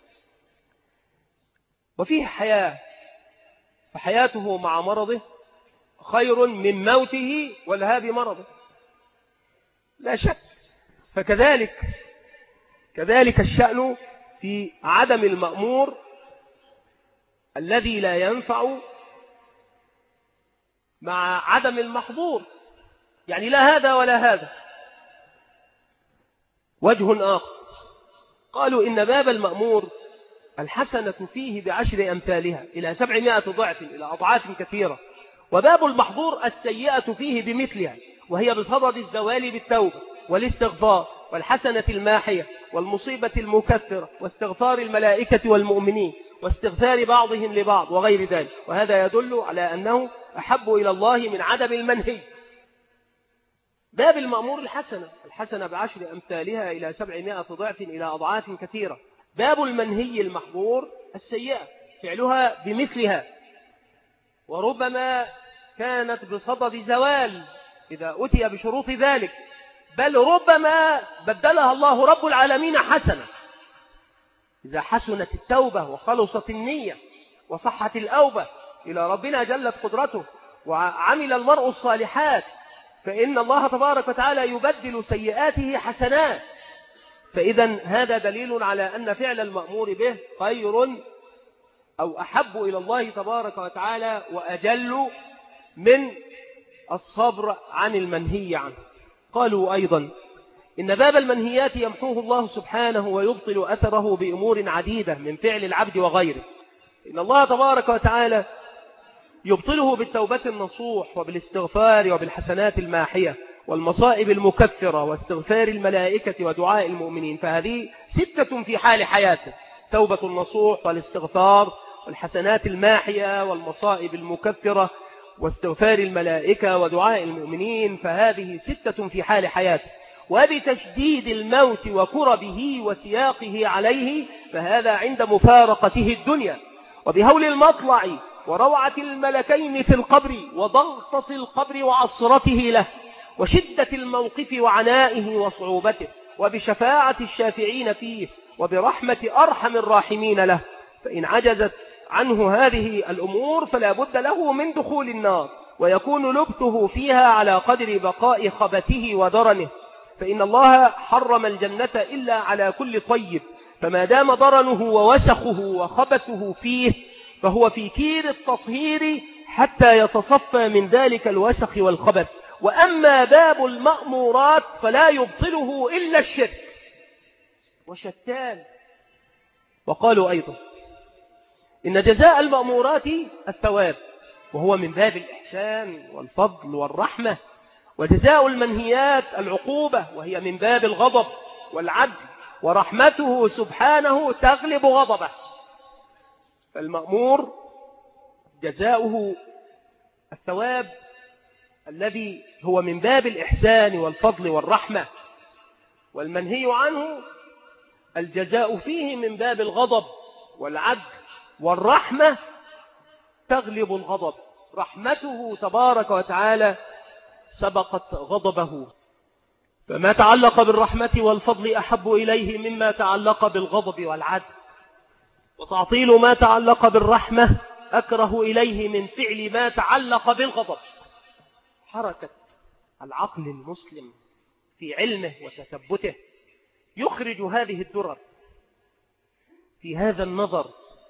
وفيه حياة فحياته مع مرضه خير من موته والهاب مرضه، لا شك. كذلك الشأن في عدم المأمور الذي لا ينفع مع عدم المحظور، يعني لا هذا ولا هذا. وجه آخر، قالوا إن باب المأمور الحسنة فيه ب10 أمثالها إلى 700 ضعف إلى أضعاف كثيرة، وباب المحظور السيئة فيه بمثلها، وهي بصدد الزوال بالتوبة والاستغفار والحسنة الماحية والمصيبة المكثرة واستغفار الملائكة والمؤمنين واستغفار بعضهم لبعض وغير ذلك. وهذا يدل على أنه أحب إلى الله من عدم المنهي. باب المأمور الحسنة ب10 أمثالها إلى 700 ضعف إلى أضعاف كثيرة. باب المنهي المحظور السيئة فعلها بمثلها، وربما كانت بصدد زوال إذا أتي بشروط ذلك، بل ربما بدلها الله رب العالمين حسنة إذا حسنت التوبة وخلصت النية وصحت الأوبة إلى ربنا جلت قدرته وعمل المرء الصالحات، فإن الله تبارك وتعالى يبدل سيئاته حسنات. فإذا هذا دليل على أن فعل المأمور به خير أو أحب إلى الله تبارك وتعالى وأجل من الصبر عن المنهي عنه. قالوا أيضا إن باب المنهيات يمحوه الله سبحانه ويبطل أثره بأمور عديدة من فعل العبد وغيره. إن الله تبارك وتعالى يبطله بالتوبة النصوح وبالاستغفار وبالحسنات الماحية والمصائب المكفرة واستغفار الملائكة ودعاء المؤمنين، فهذه 6 في حال حياته: توبة النصوح والاستغفار والحسنات الماحية والمصائب المكفرة واستغفار الملائكة ودعاء المؤمنين، فهذه 6 في حال حياته. وبتشديد الموت وكربه وسياقه عليه، فهذا عند مفارقته الدنيا، وبهول المطلع وروعة الملكين في القبر وضغطة القبر وعصرته له وشدة الموقف وعنائه وصعوبته، وبشفاعة الشافعين فيه، وبرحمة أرحم الراحمين له. فإن عجزت عنه هذه الأمور فلا بد له من دخول النار، ويكون لبثه فيها على قدر بقاء خبثه ودرنه، فإن الله حرم الجنة إلا على كل طيب، فما دام درنه ووسخه وخبثه فيه فهو في كير التطهير حتى يتصفى من ذلك الوسخ والخبث. وأما باب المأمورات فلا يبطله إلا الشرك وشتان. وقالوا أيضا إن جزاء المأمورات الثواب، وهو من باب الإحسان والفضل والرحمة، وجزاء المنهيات العقوبة، وهي من باب الغضب والعدل، ورحمته سبحانه تغلب غضبه. فالمأمور جزاؤه الثواب الذي هو من باب الإحسان والفضل والرحمة، والمنهي عنه الجزاء فيه من باب الغضب والعدل والرحمة تغلب الغضب. رحمته تبارك وتعالى سبقت غضبه، فما تعلق بالرحمة والفضل أحب إليه مما تعلق بالغضب والعدل، وتعطيل ما تعلق بالرحمة أكره إليه من فعل ما تعلق بالغضب. حركة العقل المسلم في علمه وتثبته يخرج هذه الدرر في هذا النظر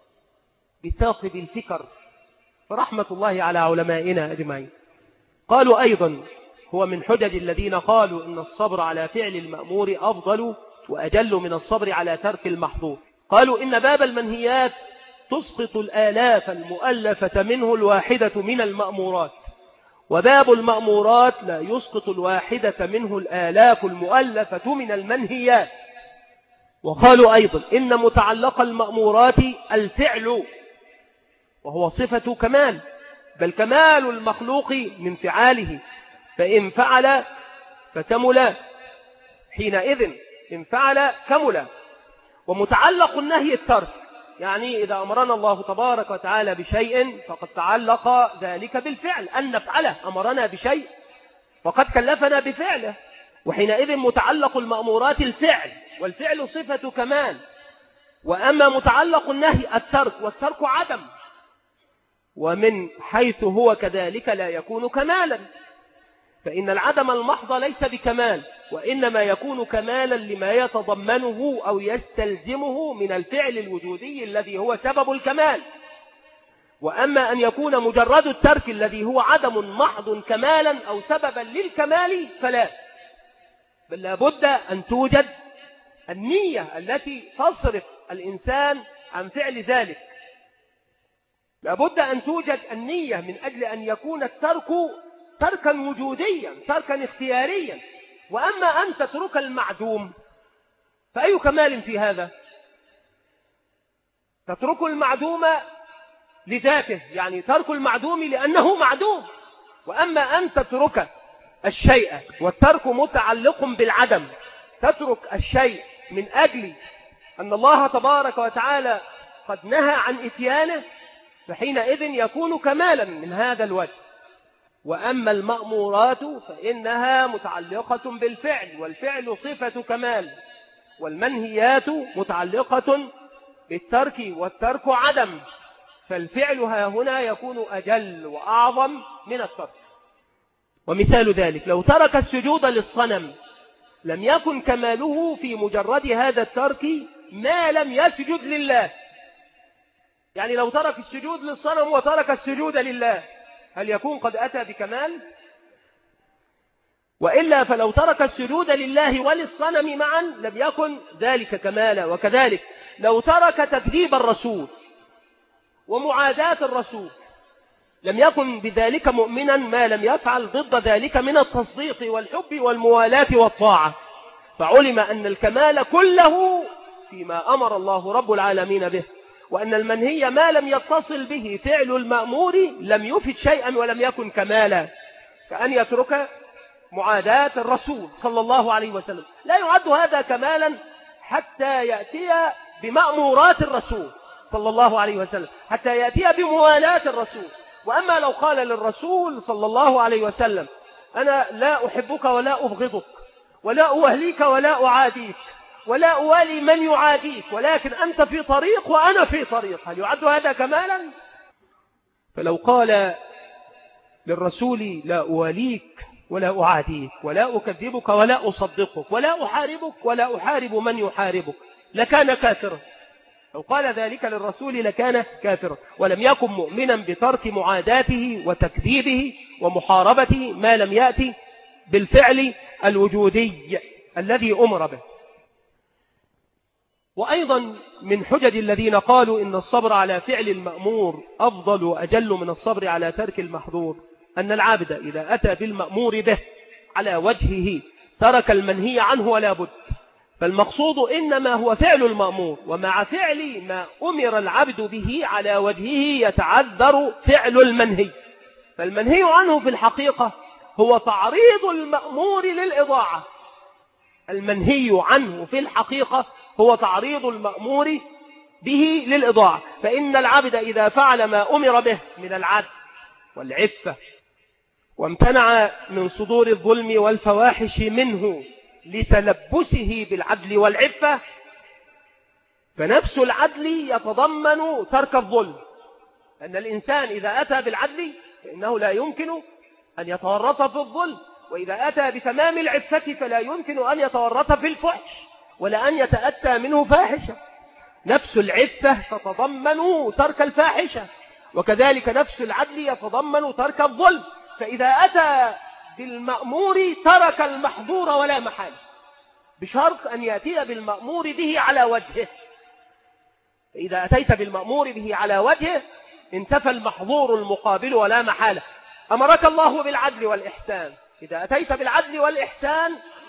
بثاقب الفكر، فرحمة الله على علمائنا أجمعين. قالوا أيضا هو من حجج الذين قالوا إن الصبر على فعل المأمور أفضل وأجل من الصبر على ترك المحظور. قالوا إن باب المنهيات تسقط الآلاف المؤلفة منه الواحدة من المأمورات، وباب المأمورات لا يسقط الواحدة منه الآلاف المؤلفة من المنهيات. وقالوا أيضا إن متعلق المأمورات الفعل، وهو صفة كمال، بل كمال المخلوق من فعاله، فإن فعل فكمل، حينئذ إن فعل كمل. ومتعلق النهي الترك، يعني إذا أمرنا الله تبارك وتعالى بشيء فقد تعلق ذلك بالفعل، أن نفعله، أمرنا بشيء فقد كلفنا بفعله، وحينئذ متعلق المأمورات الفعل، والفعل صفة كمال. وأما متعلق النهي الترك، والترك عدم، ومن حيث هو كذلك لا يكون كمالا، فإن العدم المحض ليس بكمال، وإنما يكون كمالا لما يتضمنه أو يستلزمه من الفعل الوجودي الذي هو سبب الكمال. وأما أن يكون مجرد الترك الذي هو عدم محض كمالا أو سببا للكمال فلا، بل لابد أن توجد النية التي تصرف الإنسان عن فعل ذلك، لابد أن توجد النية من أجل أن يكون الترك تركا وجوديا، تركا اختياريا. وأما أن تترك المعدوم فأي كمال في هذا؟ تترك المعدوم لذاته، يعني ترك المعدوم لأنه معدوم. وأما أن تترك الشيء والترك متعلق بالعدم، تترك الشيء من أجل أن الله تبارك وتعالى قد نهى عن إتيانه، فحينئذ يكون كمالا من هذا الوجه. وأما المأمورات فإنها متعلقة بالفعل، والفعل صفة كمال، والمنهيات متعلقة بالترك، والترك عدم، فالفعل ها هنا يكون أجل وأعظم من الترك. ومثال ذلك لو ترك السجود للصنم لم يكن كماله في مجرد هذا الترك ما لم يسجد لله، يعني لو ترك السجود للصنم وترك السجود لله هل يكون قد أتى بكمال؟ وإلا فلو ترك السجود لله وللصنم معا لم يكن ذلك كمالا. وكذلك لو ترك تكذيب الرسول ومعاداة الرسول لم يكن بذلك مؤمنا ما لم يفعل ضد ذلك من التصديق والحب والموالاة والطاعة. فعلم أن الكمال كله فيما أمر الله رب العالمين به، وأن المنهي ما لم يتصل به فعل المأمور لم يفد شيئا ولم يكن كمالا، كأن يترك معاداة الرسول صلى الله عليه وسلم. لا يعد هذا كمالا حتى يأتي بمأمورات الرسول صلى الله عليه وسلم، حتى يأتي بموالاة الرسول. وأما لو قال للرسول صلى الله عليه وسلم أنا لا أحبك ولا أبغضك ولا أوهليك ولا أعاديك ولا أوالي من يعاديك، ولكن أنت في طريق وأنا في طريق، هل يعد هذا كمالا؟ فلو قال للرسول لا أواليك ولا أعاديك ولا أكذبك ولا أصدقك ولا أحاربك ولا أحارب من يحاربك لكان كافرا. لو قال ذلك للرسول لكان كافرا، ولم يكن مؤمنا بترك معاداته وتكذيبه ومحاربته ما لم يأتي بالفعل الوجودي الذي أمر به. وأيضا من حجج الذين قالوا إن الصبر على فعل المأمور أفضل وأجل من الصبر على ترك المحظور أن العابد إذا أتى بالمأمور به على وجهه ترك المنهي عنه ولا بد. فالمقصود إنما هو فعل المأمور، ومع فعل ما أمر العبد به على وجهه يتعذر فعل المنهي. فالمنهي عنه في الحقيقة هو تعريض المأمور للإضاعة. المنهي عنه في الحقيقة هو تعريض المأمور به للإضاعة. فإن العبد إذا فعل ما أمر به من العدل والعفة وامتنع من صدور الظلم والفواحش منه لتلبسه بالعدل والعفة، فنفس العدل يتضمن ترك الظلم. أن الإنسان إذا أتى بالعدل فإنه لا يمكن أن يتورط في الظلم، وإذا أتى بتمام العفة فلا يمكن أن يتورط في الفحش ولا أن يتأتى منه فاحشة. نفس العفة تتضمن ترك الفاحشة، وكذلك نفس العدل يتضمن ترك الظلم. فإذا أتى بالمأمور ترك المحظور ولا محالة، بشرط أن يأتي بالمأمور به على وجهه. فإذا أتيت بالمأمور به على وجهه انتفى المحظور المقابل ولا محالة. أمرك الله بالعدل والإحسان، إذا أتيت بالعدل والإحسان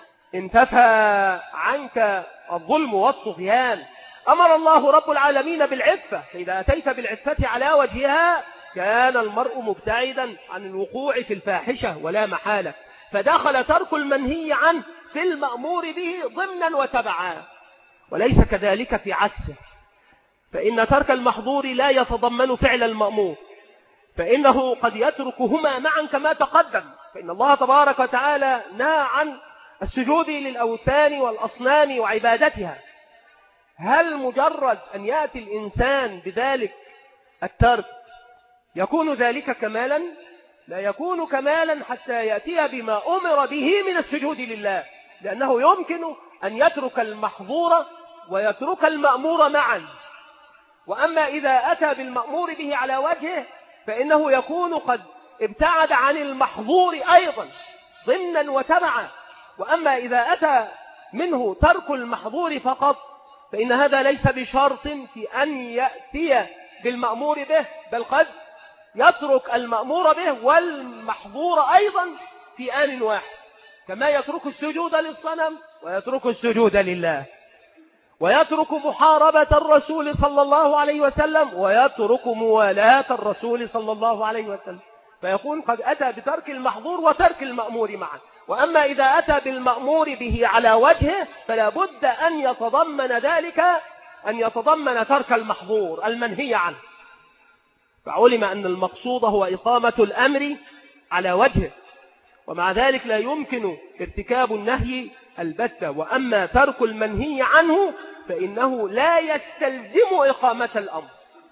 انتفى عنك الظلم والطغيان. أمر الله رب العالمين بالعفة، فإذا أتيت بالعفة على وجهها كان المرء مبتعدا عن الوقوع في الفاحشة ولا محالة. فدخل ترك المنهي عنه في المأمور به ضمنا وتبعا، وليس كذلك في عكسه. فإن ترك المحظور لا يتضمن فعل المأمور، فإنه قد يتركهما معا كما تقدم. فإن الله تبارك وتعالى نهى عن السجود للأوثان والأصنام وعبادتها. هل مجرد أن يأتي الإنسان بذلك الترك يكون ذلك كمالا؟ لا يكون كمالا حتى يأتي بما أمر به من السجود لله، لأنه يمكن أن يترك المحظور ويترك المأمور معا. وأما إذا أتى بالمأمور به على وجهه فإنه يكون قد ابتعد عن المحظور أيضا ضمنا وتبعا. وأما إذا أتى منه ترك المحظور فقط فإن هذا ليس بشرط في أن يأتي بالمأمور به، بل قد يترك المأمور به والمحظور أيضا في آن واحد، كما يترك السجود للصنم ويترك السجود لله، ويترك محاربة الرسول صلى الله عليه وسلم ويترك موالاة الرسول صلى الله عليه وسلم. فيكون قد أتى بترك المحظور وترك المأمور معا. وأما إذا أتى بالمأمور به على وجهه فلا بد أن يتضمن ذلك، أن يتضمن ترك المحظور المنهي عنه. فعلم أن المقصود هو إقامة الأمر على وجهه، ومع ذلك لا يمكن ارتكاب النهي البتة. وأما ترك المنهي عنه فإنه لا يستلزم إقامة الأمر.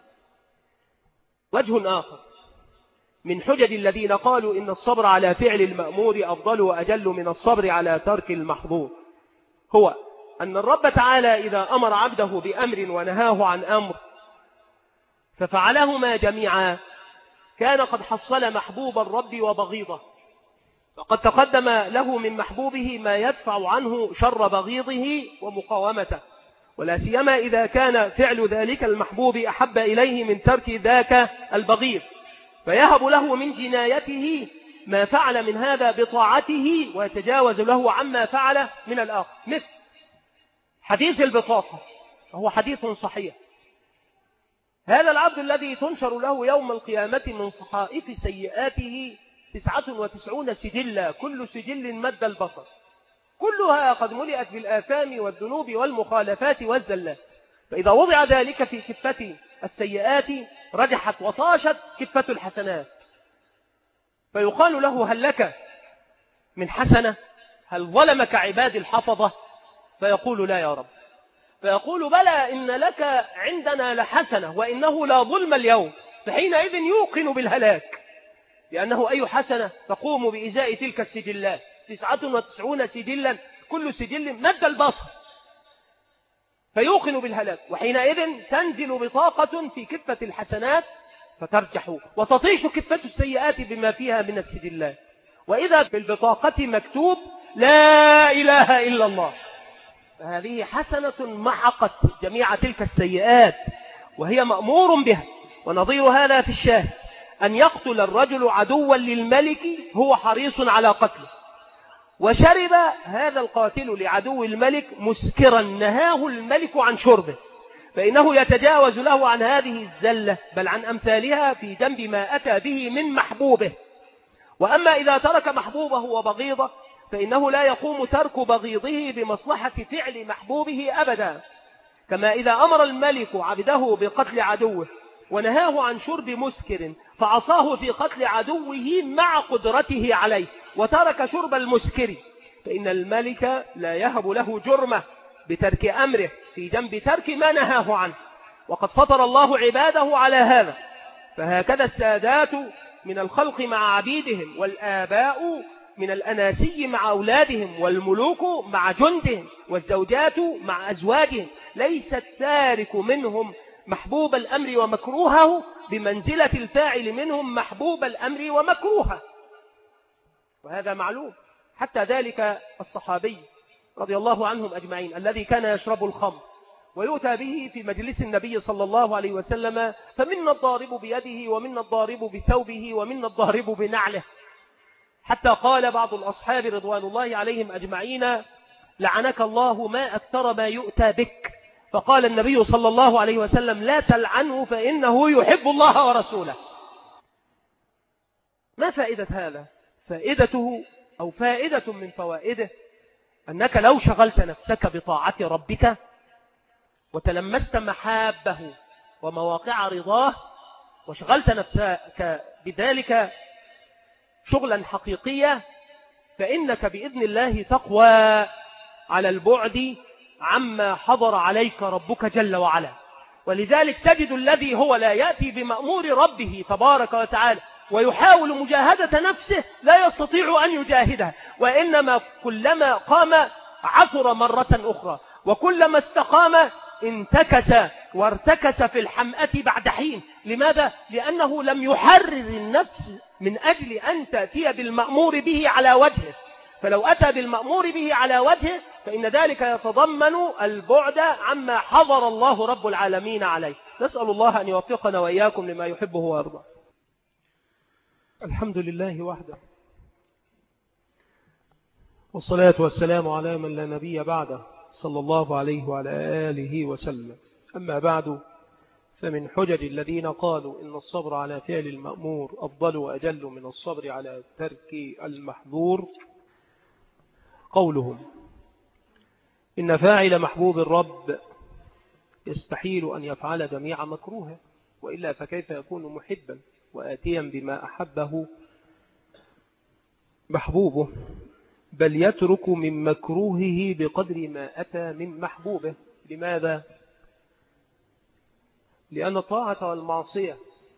وجه آخر من حجج الذين قالوا إن الصبر على فعل المأمور أفضل وأجل من الصبر على ترك المحظور هو أن الرب تعالى إذا أمر عبده بأمر ونهاه عن أمر ففعلهما جميعا كان قد حصل محبوب الرب وبغيضه، فقد تقدم له من محبوبه ما يدفع عنه شر بغيضه ومقاومته، ولا سيما إذا كان فعل ذلك المحبوب أحب إليه من ترك ذاك البغيض، فيهب له من جنايته ما فعل من هذا بطاعته ويتجاوز له عما فعل من الآخر. مثل حديث البطاقة، وهو حديث صحيح. هذا العبد الذي تنشر له يوم القيامة من صحائف سيئاته 99 سجلا، كل سجل مد البصر، كلها قد ملئت بالآثام والذنوب والمخالفات والزلات. فإذا وضع ذلك في كفة السيئات رجحت وطاشت كفة الحسنات، فيقال له: هل لك من حسنة؟ هل ظلمك عباد الحفظة؟ فيقول: لا يا رب. فيقول: بلى، إن لك عندنا لحسنة وإنه لا ظلم اليوم. فحينئذ يوقن بالهلاك، لأنه أي حسنة تقوم بإزاء تلك السجلات 99 سجلا، كل سجل مد البصر، فيوقن بالهلاك. وحينئذ تنزل بطاقة في كفة الحسنات فترجح وتطيش كفة السيئات بما فيها من السجلات، وإذا في البطاقة مكتوب: لا إله إلا الله. فهذه حسنة محقت جميع تلك السيئات وهي مأمور بها. ونظير هذا في الشاهد: أن يقتل الرجل عدوا للملك هو حريص على قتله، وشرب هذا القاتل لعدو الملك مسكرا نهاه الملك عن شربه، فإنه يتجاوز له عن هذه الزلة بل عن أمثالها في جنب ما أتى به من محبوبه. وأما إذا ترك محبوبه وبغيضه فإنه لا يقوم ترك بغيضه بمصلحة فعل محبوبه أبدا، كما إذا أمر الملك عبده بقتل عدوه ونهاه عن شرب مسكر فعصاه في قتل عدوه مع قدرته عليه وترك شرب المسكر، فإن الملك لا يهب له جرمه بترك أمره في جنب ترك ما نهاه عنه، وقد فطر الله عباده على هذا. فهكذا السادات من الخلق مع عبيدهم، والآباء من الأناسي مع أولادهم، والملوك مع جندهم، والزوجات مع أزواجهم. ليس التارك منهم محبوب الأمر ومكروهه بمنزلة الفاعل منهم محبوب الأمر ومكروهه، وهذا معلوم. حتى ذلك الصحابي رضي الله عنهم أجمعين الذي كان يشرب الخمر ويؤتى به في مجلس النبي صلى الله عليه وسلم، فمنا الضارب بيده ومنا الضارب بثوبه ومنا الضارب بنعله، حتى قال بعض الأصحاب رضوان الله عليهم أجمعين: لعنك الله ما أكثر ما يؤتى بك. فقال النبي صلى الله عليه وسلم: لا تلعنه فإنه يحب الله ورسوله. ما فائدة هذا؟ فائدته أو فائدة من فوائده أنك لو شغلت نفسك بطاعة ربك وتلمست محابه ومواقع رضاه وشغلت نفسك بذلك شغلا حقيقيا، فإنك بإذن الله تقوى على البعد عما حضر عليك ربك جل وعلا. ولذلك تجد الذي هو لا يأتي بمأمور ربه تبارك وتعالى ويحاول مجاهدة نفسه لا يستطيع أن يجاهدها، وإنما كلما قام عثر مرة أخرى، وكلما استقام انتكس وارتكس في الحمأة بعد حين. لماذا؟ لأنه لم يحرر النفس من أجل أن تأتي بالمأمور به على وجهه، فلو أتى بالمأمور به على وجهه فإن ذلك يتضمن البعد عما حضر الله رب العالمين عليه. نسأل الله أن يوفقنا وإياكم لما يحبه ويرضى. الحمد لله وحده، والصلاة والسلام على من لا نبي بعده، صلى الله عليه وعلى آله وسلم. أما بعد، فمن حجج الذين قالوا إن الصبر على فعل المأمور أفضل وأجل من الصبر على ترك المحظور قولهم: إن فاعل محبوب الرب يستحيل أن يفعل جميع مكروه، وإلا فكيف يكون محبا وآتيا بما أحبه محبوبه، بل يترك من مكروهه بقدر ما أتى من محبوبه. لماذا؟ لأن الطاعة والمعصية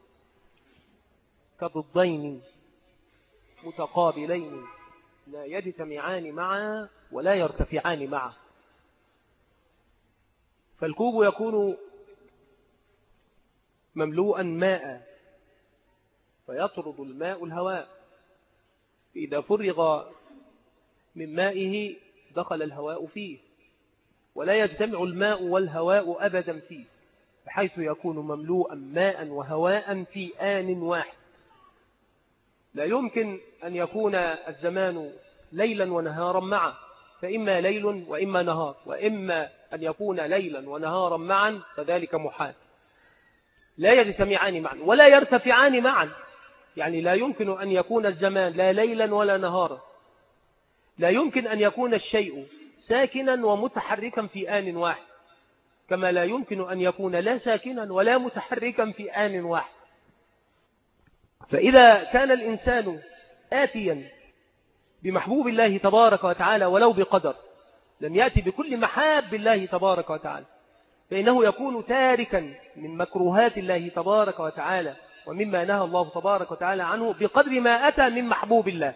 كضدين متقابلين لا يجتمعان معا ولا يرتفعان معا، فالكوب يكون مملوءا ماء فيطرد الماء الهواء، إذا فرغ من مائه دخل الهواء فيه، ولا يجتمع الماء والهواء أبدا فيه، بحيث يكون مملوءا ماء وهواء في آن واحد. لا يمكن أن يكون الزمان ليلا ونهارا معا، فإما ليل وإما نهار، وإما أن يكون ليلا ونهارا معا فذلك محال، لا يجتمعان معا ولا يرتفعان معا. يعني لا يمكن أن يكون الزمان لا ليلا ولا نهارا، لا يمكن أن يكون الشيء ساكنا ومتحركا في آن واحد، كما لا يمكن أن يكون لا ساكنا ولا متحركا في آن واحد. فإذا كان الإنسان آتيا بمحبوب الله تبارك وتعالى ولو بقدر، لم يأتي بكل محاب الله تبارك وتعالى، فإنه يكون تاركا من مكروهات الله تبارك وتعالى ومما نهى الله تبارك وتعالى عنه بقدر ما أتى من محبوب الله.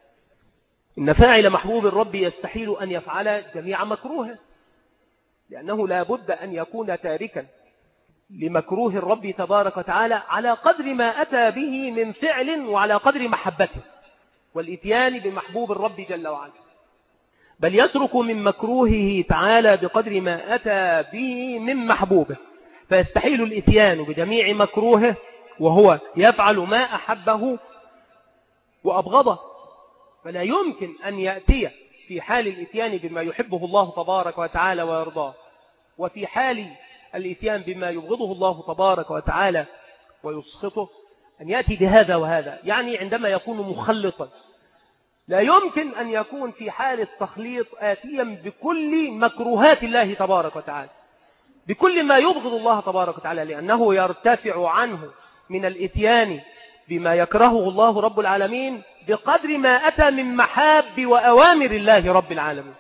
إن فاعل محبوب الرب يستحيل أن يفعل جميع مكروه، لأنه لا بد أن يكون تاركا لمكروه الرب تبارك وتعالى على قدر ما أتى به من فعل وعلى قدر محبته والإتيان بمحبوب الرب جل وعلا، بل يترك من مكروهه تعالى بقدر ما أتى به من محبوبه، فيستحيل الإتيان بجميع مكروهه وهو يفعل ما أحبه وأبغضه. فلا يمكن أن يأتي في حال الإتيان بما يحبه الله تبارك وتعالى ويرضاه، وفي حال الإتيان بما يبغضه الله تبارك وتعالى ويسخطه، أن يأتي بهذا وهذا. يعني عندما يكون مخلطا لا يمكن أن يكون في حال التخليط آتيا بكل مكروهات الله تبارك وتعالى، بكل ما يبغض الله تبارك وتعالى، لأنه يرتفع عنه من الإتيان بما يكرهه الله رب العالمين بقدر ما أتى من محاب وأوامر الله رب العالمين.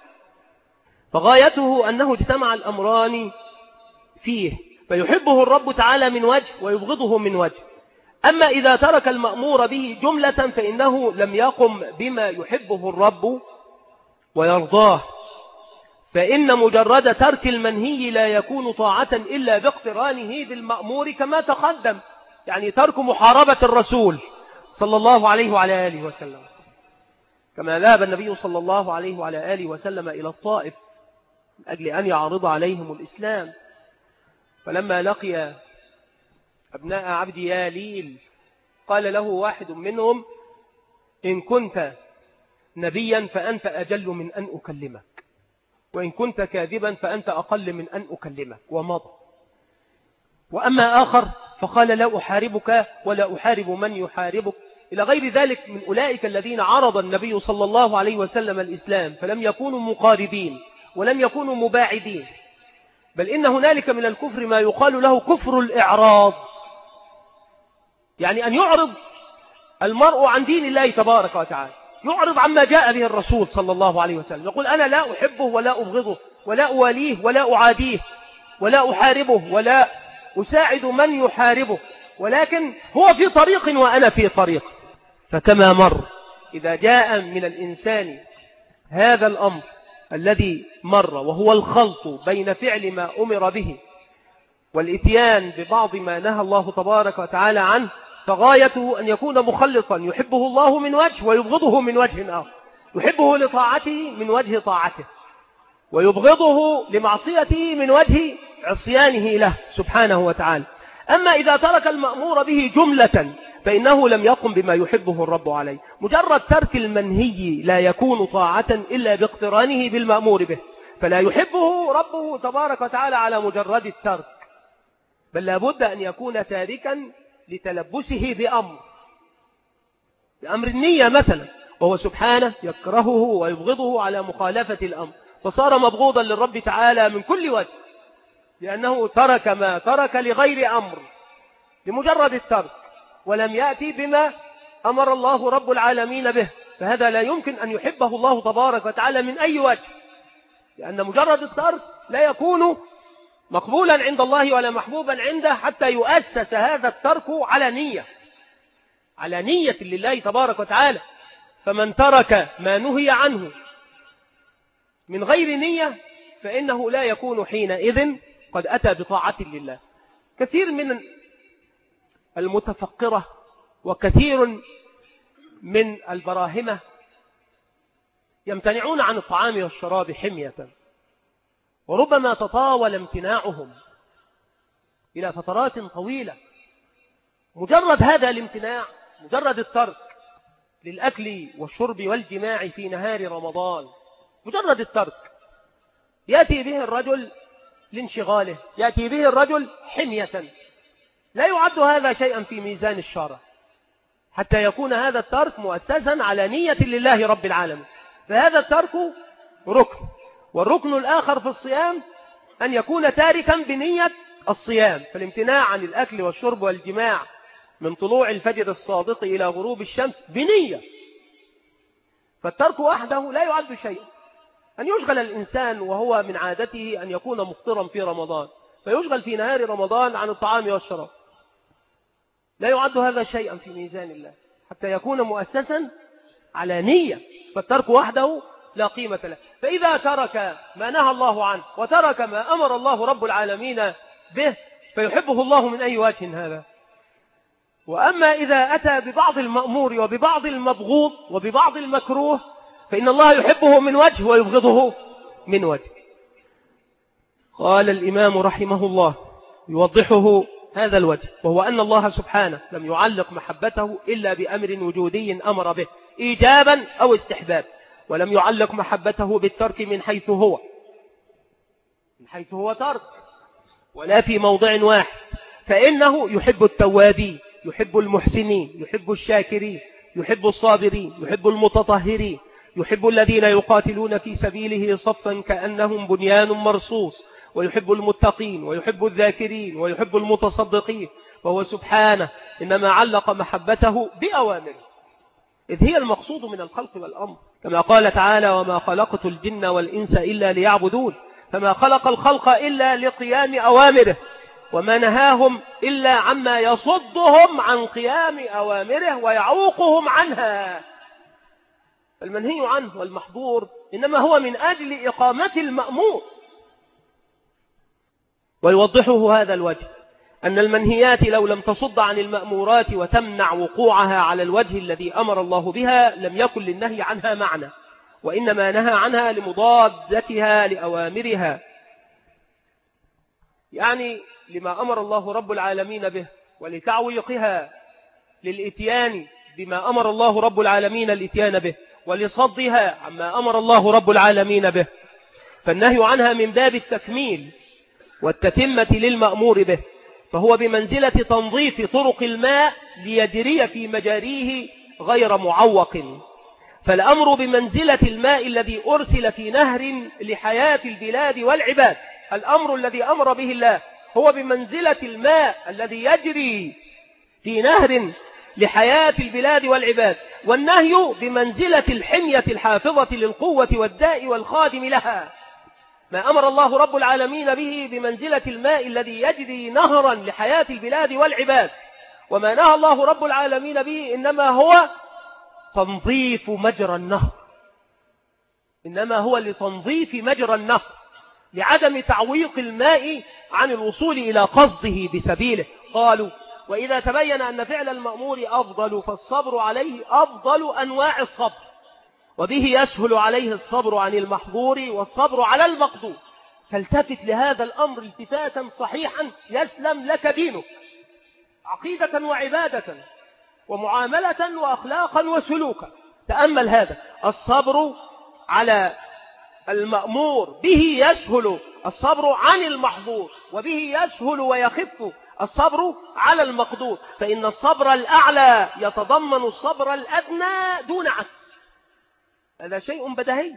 فغايته أنه اجتمع الأمران فيه، فيحبه الرب تعالى من وجه ويبغضه من وجه. أما إذا ترك المأمور به جملة فإنه لم يقم بما يحبه الرب ويرضاه، فإن مجرد ترك المنهي لا يكون طاعة إلا باقترانه بالمأمور كما تقدم. يعني ترك محاربة الرسول صلى الله عليه وعلى آله وسلم، كما ذهب النبي صلى الله عليه وعلى آله وسلم إلى الطائف من أجل أن يعرض عليهم الإسلام، فلما لقي أبناء عبد ياليل قال له واحد منهم: إن كنت نبيا فأنت أجل من أن أكلمك، وإن كنت كاذبا فأنت أقل من أن أكلمك، ومضى. وأما آخر فقال: لا أحاربك ولا أحارب من يحاربك، إلى غير ذلك من أولئك الذين عرض النبي صلى الله عليه وسلم الإسلام فلم يكونوا مقاربين ولم يكونوا مباعدين، بل إن هنالك من الكفر ما يقال له كفر الإعراض، يعني أن يعرض المرء عن دين الله تبارك وتعالى، يعرض عما جاء به الرسول صلى الله عليه وسلم، يقول: أنا لا أحبه ولا أبغضه ولا أواليه ولا أعاديه ولا أحاربه ولا أساعد من يحاربه، ولكن هو في طريق وأنا في طريق. فكما مر إذا جاء من الإنسان هذا الأمر الذي مر وهو الخلط بين فعل ما أمر به والإتيان ببعض ما نهى الله تبارك وتعالى عنه، فغايته أن يكون مخلطا يحبه الله من وجه ويبغضه من وجه آخر، يحبه لطاعته من وجه طاعته ويبغضه لمعصيته من وجه عصيانه له سبحانه وتعالى. أما إذا ترك المأمور به جملة فإنه لم يقم بما يحبه الرب عليه. مجرد ترك المنهي لا يكون طاعة إلا باقترانه بالمأمور به، فلا يحبه ربه تبارك وتعالى على مجرد الترك، بل لابد أن يكون تاركا لتلبسه بأمر النية مثلا، وهو سبحانه يكرهه ويبغضه على مخالفة الأمر، فصار مبغوضا للرب تعالى من كل وجه، لأنه ترك ما ترك لغير أمر لمجرد الترك، ولم يأتي بما أمر الله رب العالمين به، فهذا لا يمكن أن يحبه الله تبارك وتعالى من أي وجه، لأن مجرد الترك لا يكون مقبولا عند الله ولا محبوبا عنده حتى يؤسس هذا الترك على نية لله تبارك وتعالى. فمن ترك ما نهي عنه من غير نية فإنه لا يكون حينئذ قد أتى بطاعة لله. كثير من المتفقرة وكثير من البراهمة يمتنعون عن الطعام والشراب حمية، وربما تطاول امتناعهم إلى فترات طويلة. مجرد هذا الامتناع، مجرد الترك للأكل والشرب والجماع في نهار رمضان، مجرد الترك يأتي به الرجل لانشغاله، يأتي به الرجل حمية. لا يعد هذا شيئا في ميزان الشرع حتى يكون هذا الترك مؤسسا على نية لله رب العالمين. فهذا الترك ركن، والركن الآخر في الصيام أن يكون تاركا بنية الصيام. فالامتناع عن الأكل والشرب والجماع من طلوع الفجر الصادق إلى غروب الشمس بنية، فالترك وحده لا يعد شيئا. أن يشغل الإنسان وهو من عادته أن يكون مفطرا في رمضان فيشغل في نهار رمضان عن الطعام والشراب، لا يعد هذا شيئا في ميزان الله حتى يكون مؤسسا على نية. فالترك وحده لا قيمة له. فإذا ترك ما نهى الله عنه وترك ما أمر الله رب العالمين به فيحبه الله من أي وجه هذا. وأما إذا أتى ببعض المأمور وببعض المبغوض وببعض المكروه فإن الله يحبه من وجه ويبغضه من وجه. قال الإمام رحمه الله يوضحه هذا الوجه، وهو أن الله سبحانه لم يعلق محبته إلا بأمر وجودي أمر به إيجابا أو استحباب، ولم يعلق محبته بالترك من حيث هو ترك، ولا في موضع واحد. فإنه يحب التوابين، يحب المحسنين، يحب الشاكرين، يحب الصابرين، يحب المتطهرين، يحب الذين يقاتلون في سبيله صفا كأنهم بنيان مرصوص، ويحب المتقين، ويحب الذاكرين، ويحب المتصدقين. وهو سبحانه إنما علق محبته بأوامره، إذ هي المقصود من الخلق والأمر، كما قال تعالى وما خلقت الجن والإنس إلا ليعبدون. فما خلق الخلق إلا لقيام أوامره، وما نهاهم إلا عما يصدهم عن قيام أوامره ويعوقهم عنها. المنهي عنه والمحظور إنما هو من أجل إقامة المأمور. ويوضحه هذا الوجه أن المنهيات لو لم تصد عن المأمورات وتمنع وقوعها على الوجه الذي أمر الله بها لم يكن للنهي عنها معنى، وإنما نهى عنها لمضادتها لأوامرها، يعني لما أمر الله رب العالمين به، ولتعويقها للإتيان بما أمر الله رب العالمين الإتيان به، ولصدها عما أمر الله رب العالمين به. فالنهي عنها من باب التكميل والتتمة للمأمور به، فهو بمنزلة تنظيف طرق الماء ليجري في مجاريه غير معوق. فالأمر بمنزلة الماء الذي أرسل في نهر لحياة البلاد والعباد. الأمر الذي أمر به الله هو بمنزلة الماء الذي يجري في نهر لحياة البلاد والعباد، والنهي بمنزلة الحمية الحافظة للقوة والداء والخادم لها. ما أمر الله رب العالمين به بمنزلة الماء الذي يجري نهرا لحياة البلاد والعباد، وما نهى الله رب العالمين به إنما هو تنظيف مجرى النهر، إنما هو لتنظيف مجرى النهر لعدم تعويق الماء عن الوصول إلى قصده بسبيله. قالوا وإذا تبين أن فعل المأمور أفضل فالصبر عليه أفضل أنواع الصبر، وبه يسهل عليه الصبر عن المحظور والصبر على المقدور. فالتفت لهذا الأمر التفاتا صحيحا يسلم لك دينك عقيدة وعبادة ومعاملة وأخلاقا وسلوكا. تأمل هذا، الصبر على المأمور به يسهل الصبر عن المحظور، وبه يسهل ويخف الصبر على المقدور. فإن الصبر الأعلى يتضمن الصبر الأدنى دون عكس، هذا شيء بديهي،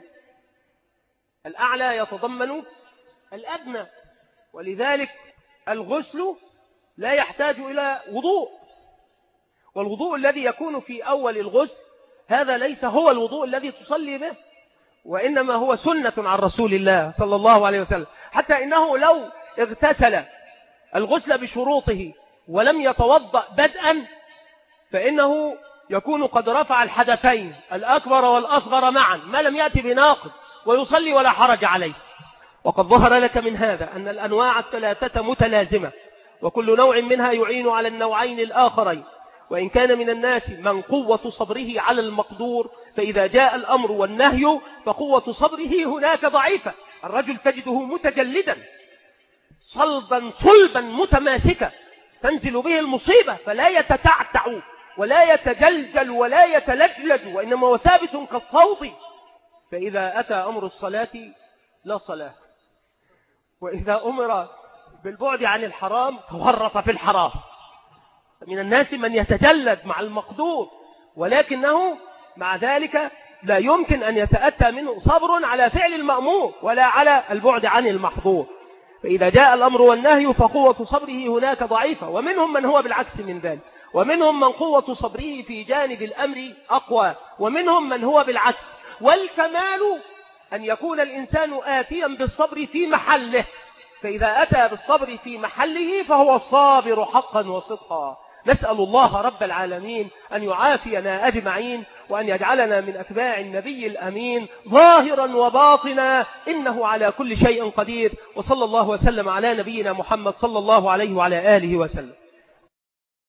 الأعلى يتضمن الأدنى. ولذلك الغسل لا يحتاج إلى وضوء، والوضوء الذي يكون في أول الغسل هذا ليس هو الوضوء الذي تصلي به، وإنما هو سنة عن رسول الله صلى الله عليه وسلم، حتى إنه لو اغتسل الغسل بشروطه ولم يتوضأ بدءا فإنه يكون قد رفع الحدثين الأكبر والأصغر معا ما لم يأتي بناقض، ويصلي ولا حرج عليه. وقد ظهر لك من هذا أن الأنواع الثلاثة متلازمة، وكل نوع منها يعين على النوعين الآخرين. وإن كان من الناس من قوة صبره على المقدور، فإذا جاء الأمر والنهي فقوة صبره هناك ضعيفة. الرجل تجده متجلدا صلبا صلبا متماسكا، تنزل به المصيبة فلا يتتعتع ولا يتجلجل ولا يتلجلج، وإنما هو ثابت كالصوت. فإذا أتى أمر الصلاة لا صلاة، وإذا أمر بالبعد عن الحرام تورط في الحرام. من الناس من يتجلد مع المقدور، ولكنه مع ذلك لا يمكن أن يتأتى منه صبر على فعل المأمور ولا على البعد عن المحظور. فإذا جاء الأمر والنهي فقوة صبره هناك ضعيفة. ومنهم من هو بالعكس من ذلك، ومنهم من قوة صبره في جانب الأمر أقوى، ومنهم من هو بالعكس. والكمال أن يكون الإنسان آتيا بالصبر في محله، فإذا أتى بالصبر في محله فهو الصابر حقا وصدقا. نسأل الله رب العالمين أن يعافينا أجمعين، وأن يجعلنا من أتباع النبي الأمين ظاهرا وباطنا، إنه على كل شيء قدير. وصلى الله وسلم على نبينا محمد صلى الله عليه وعلى آله وسلم.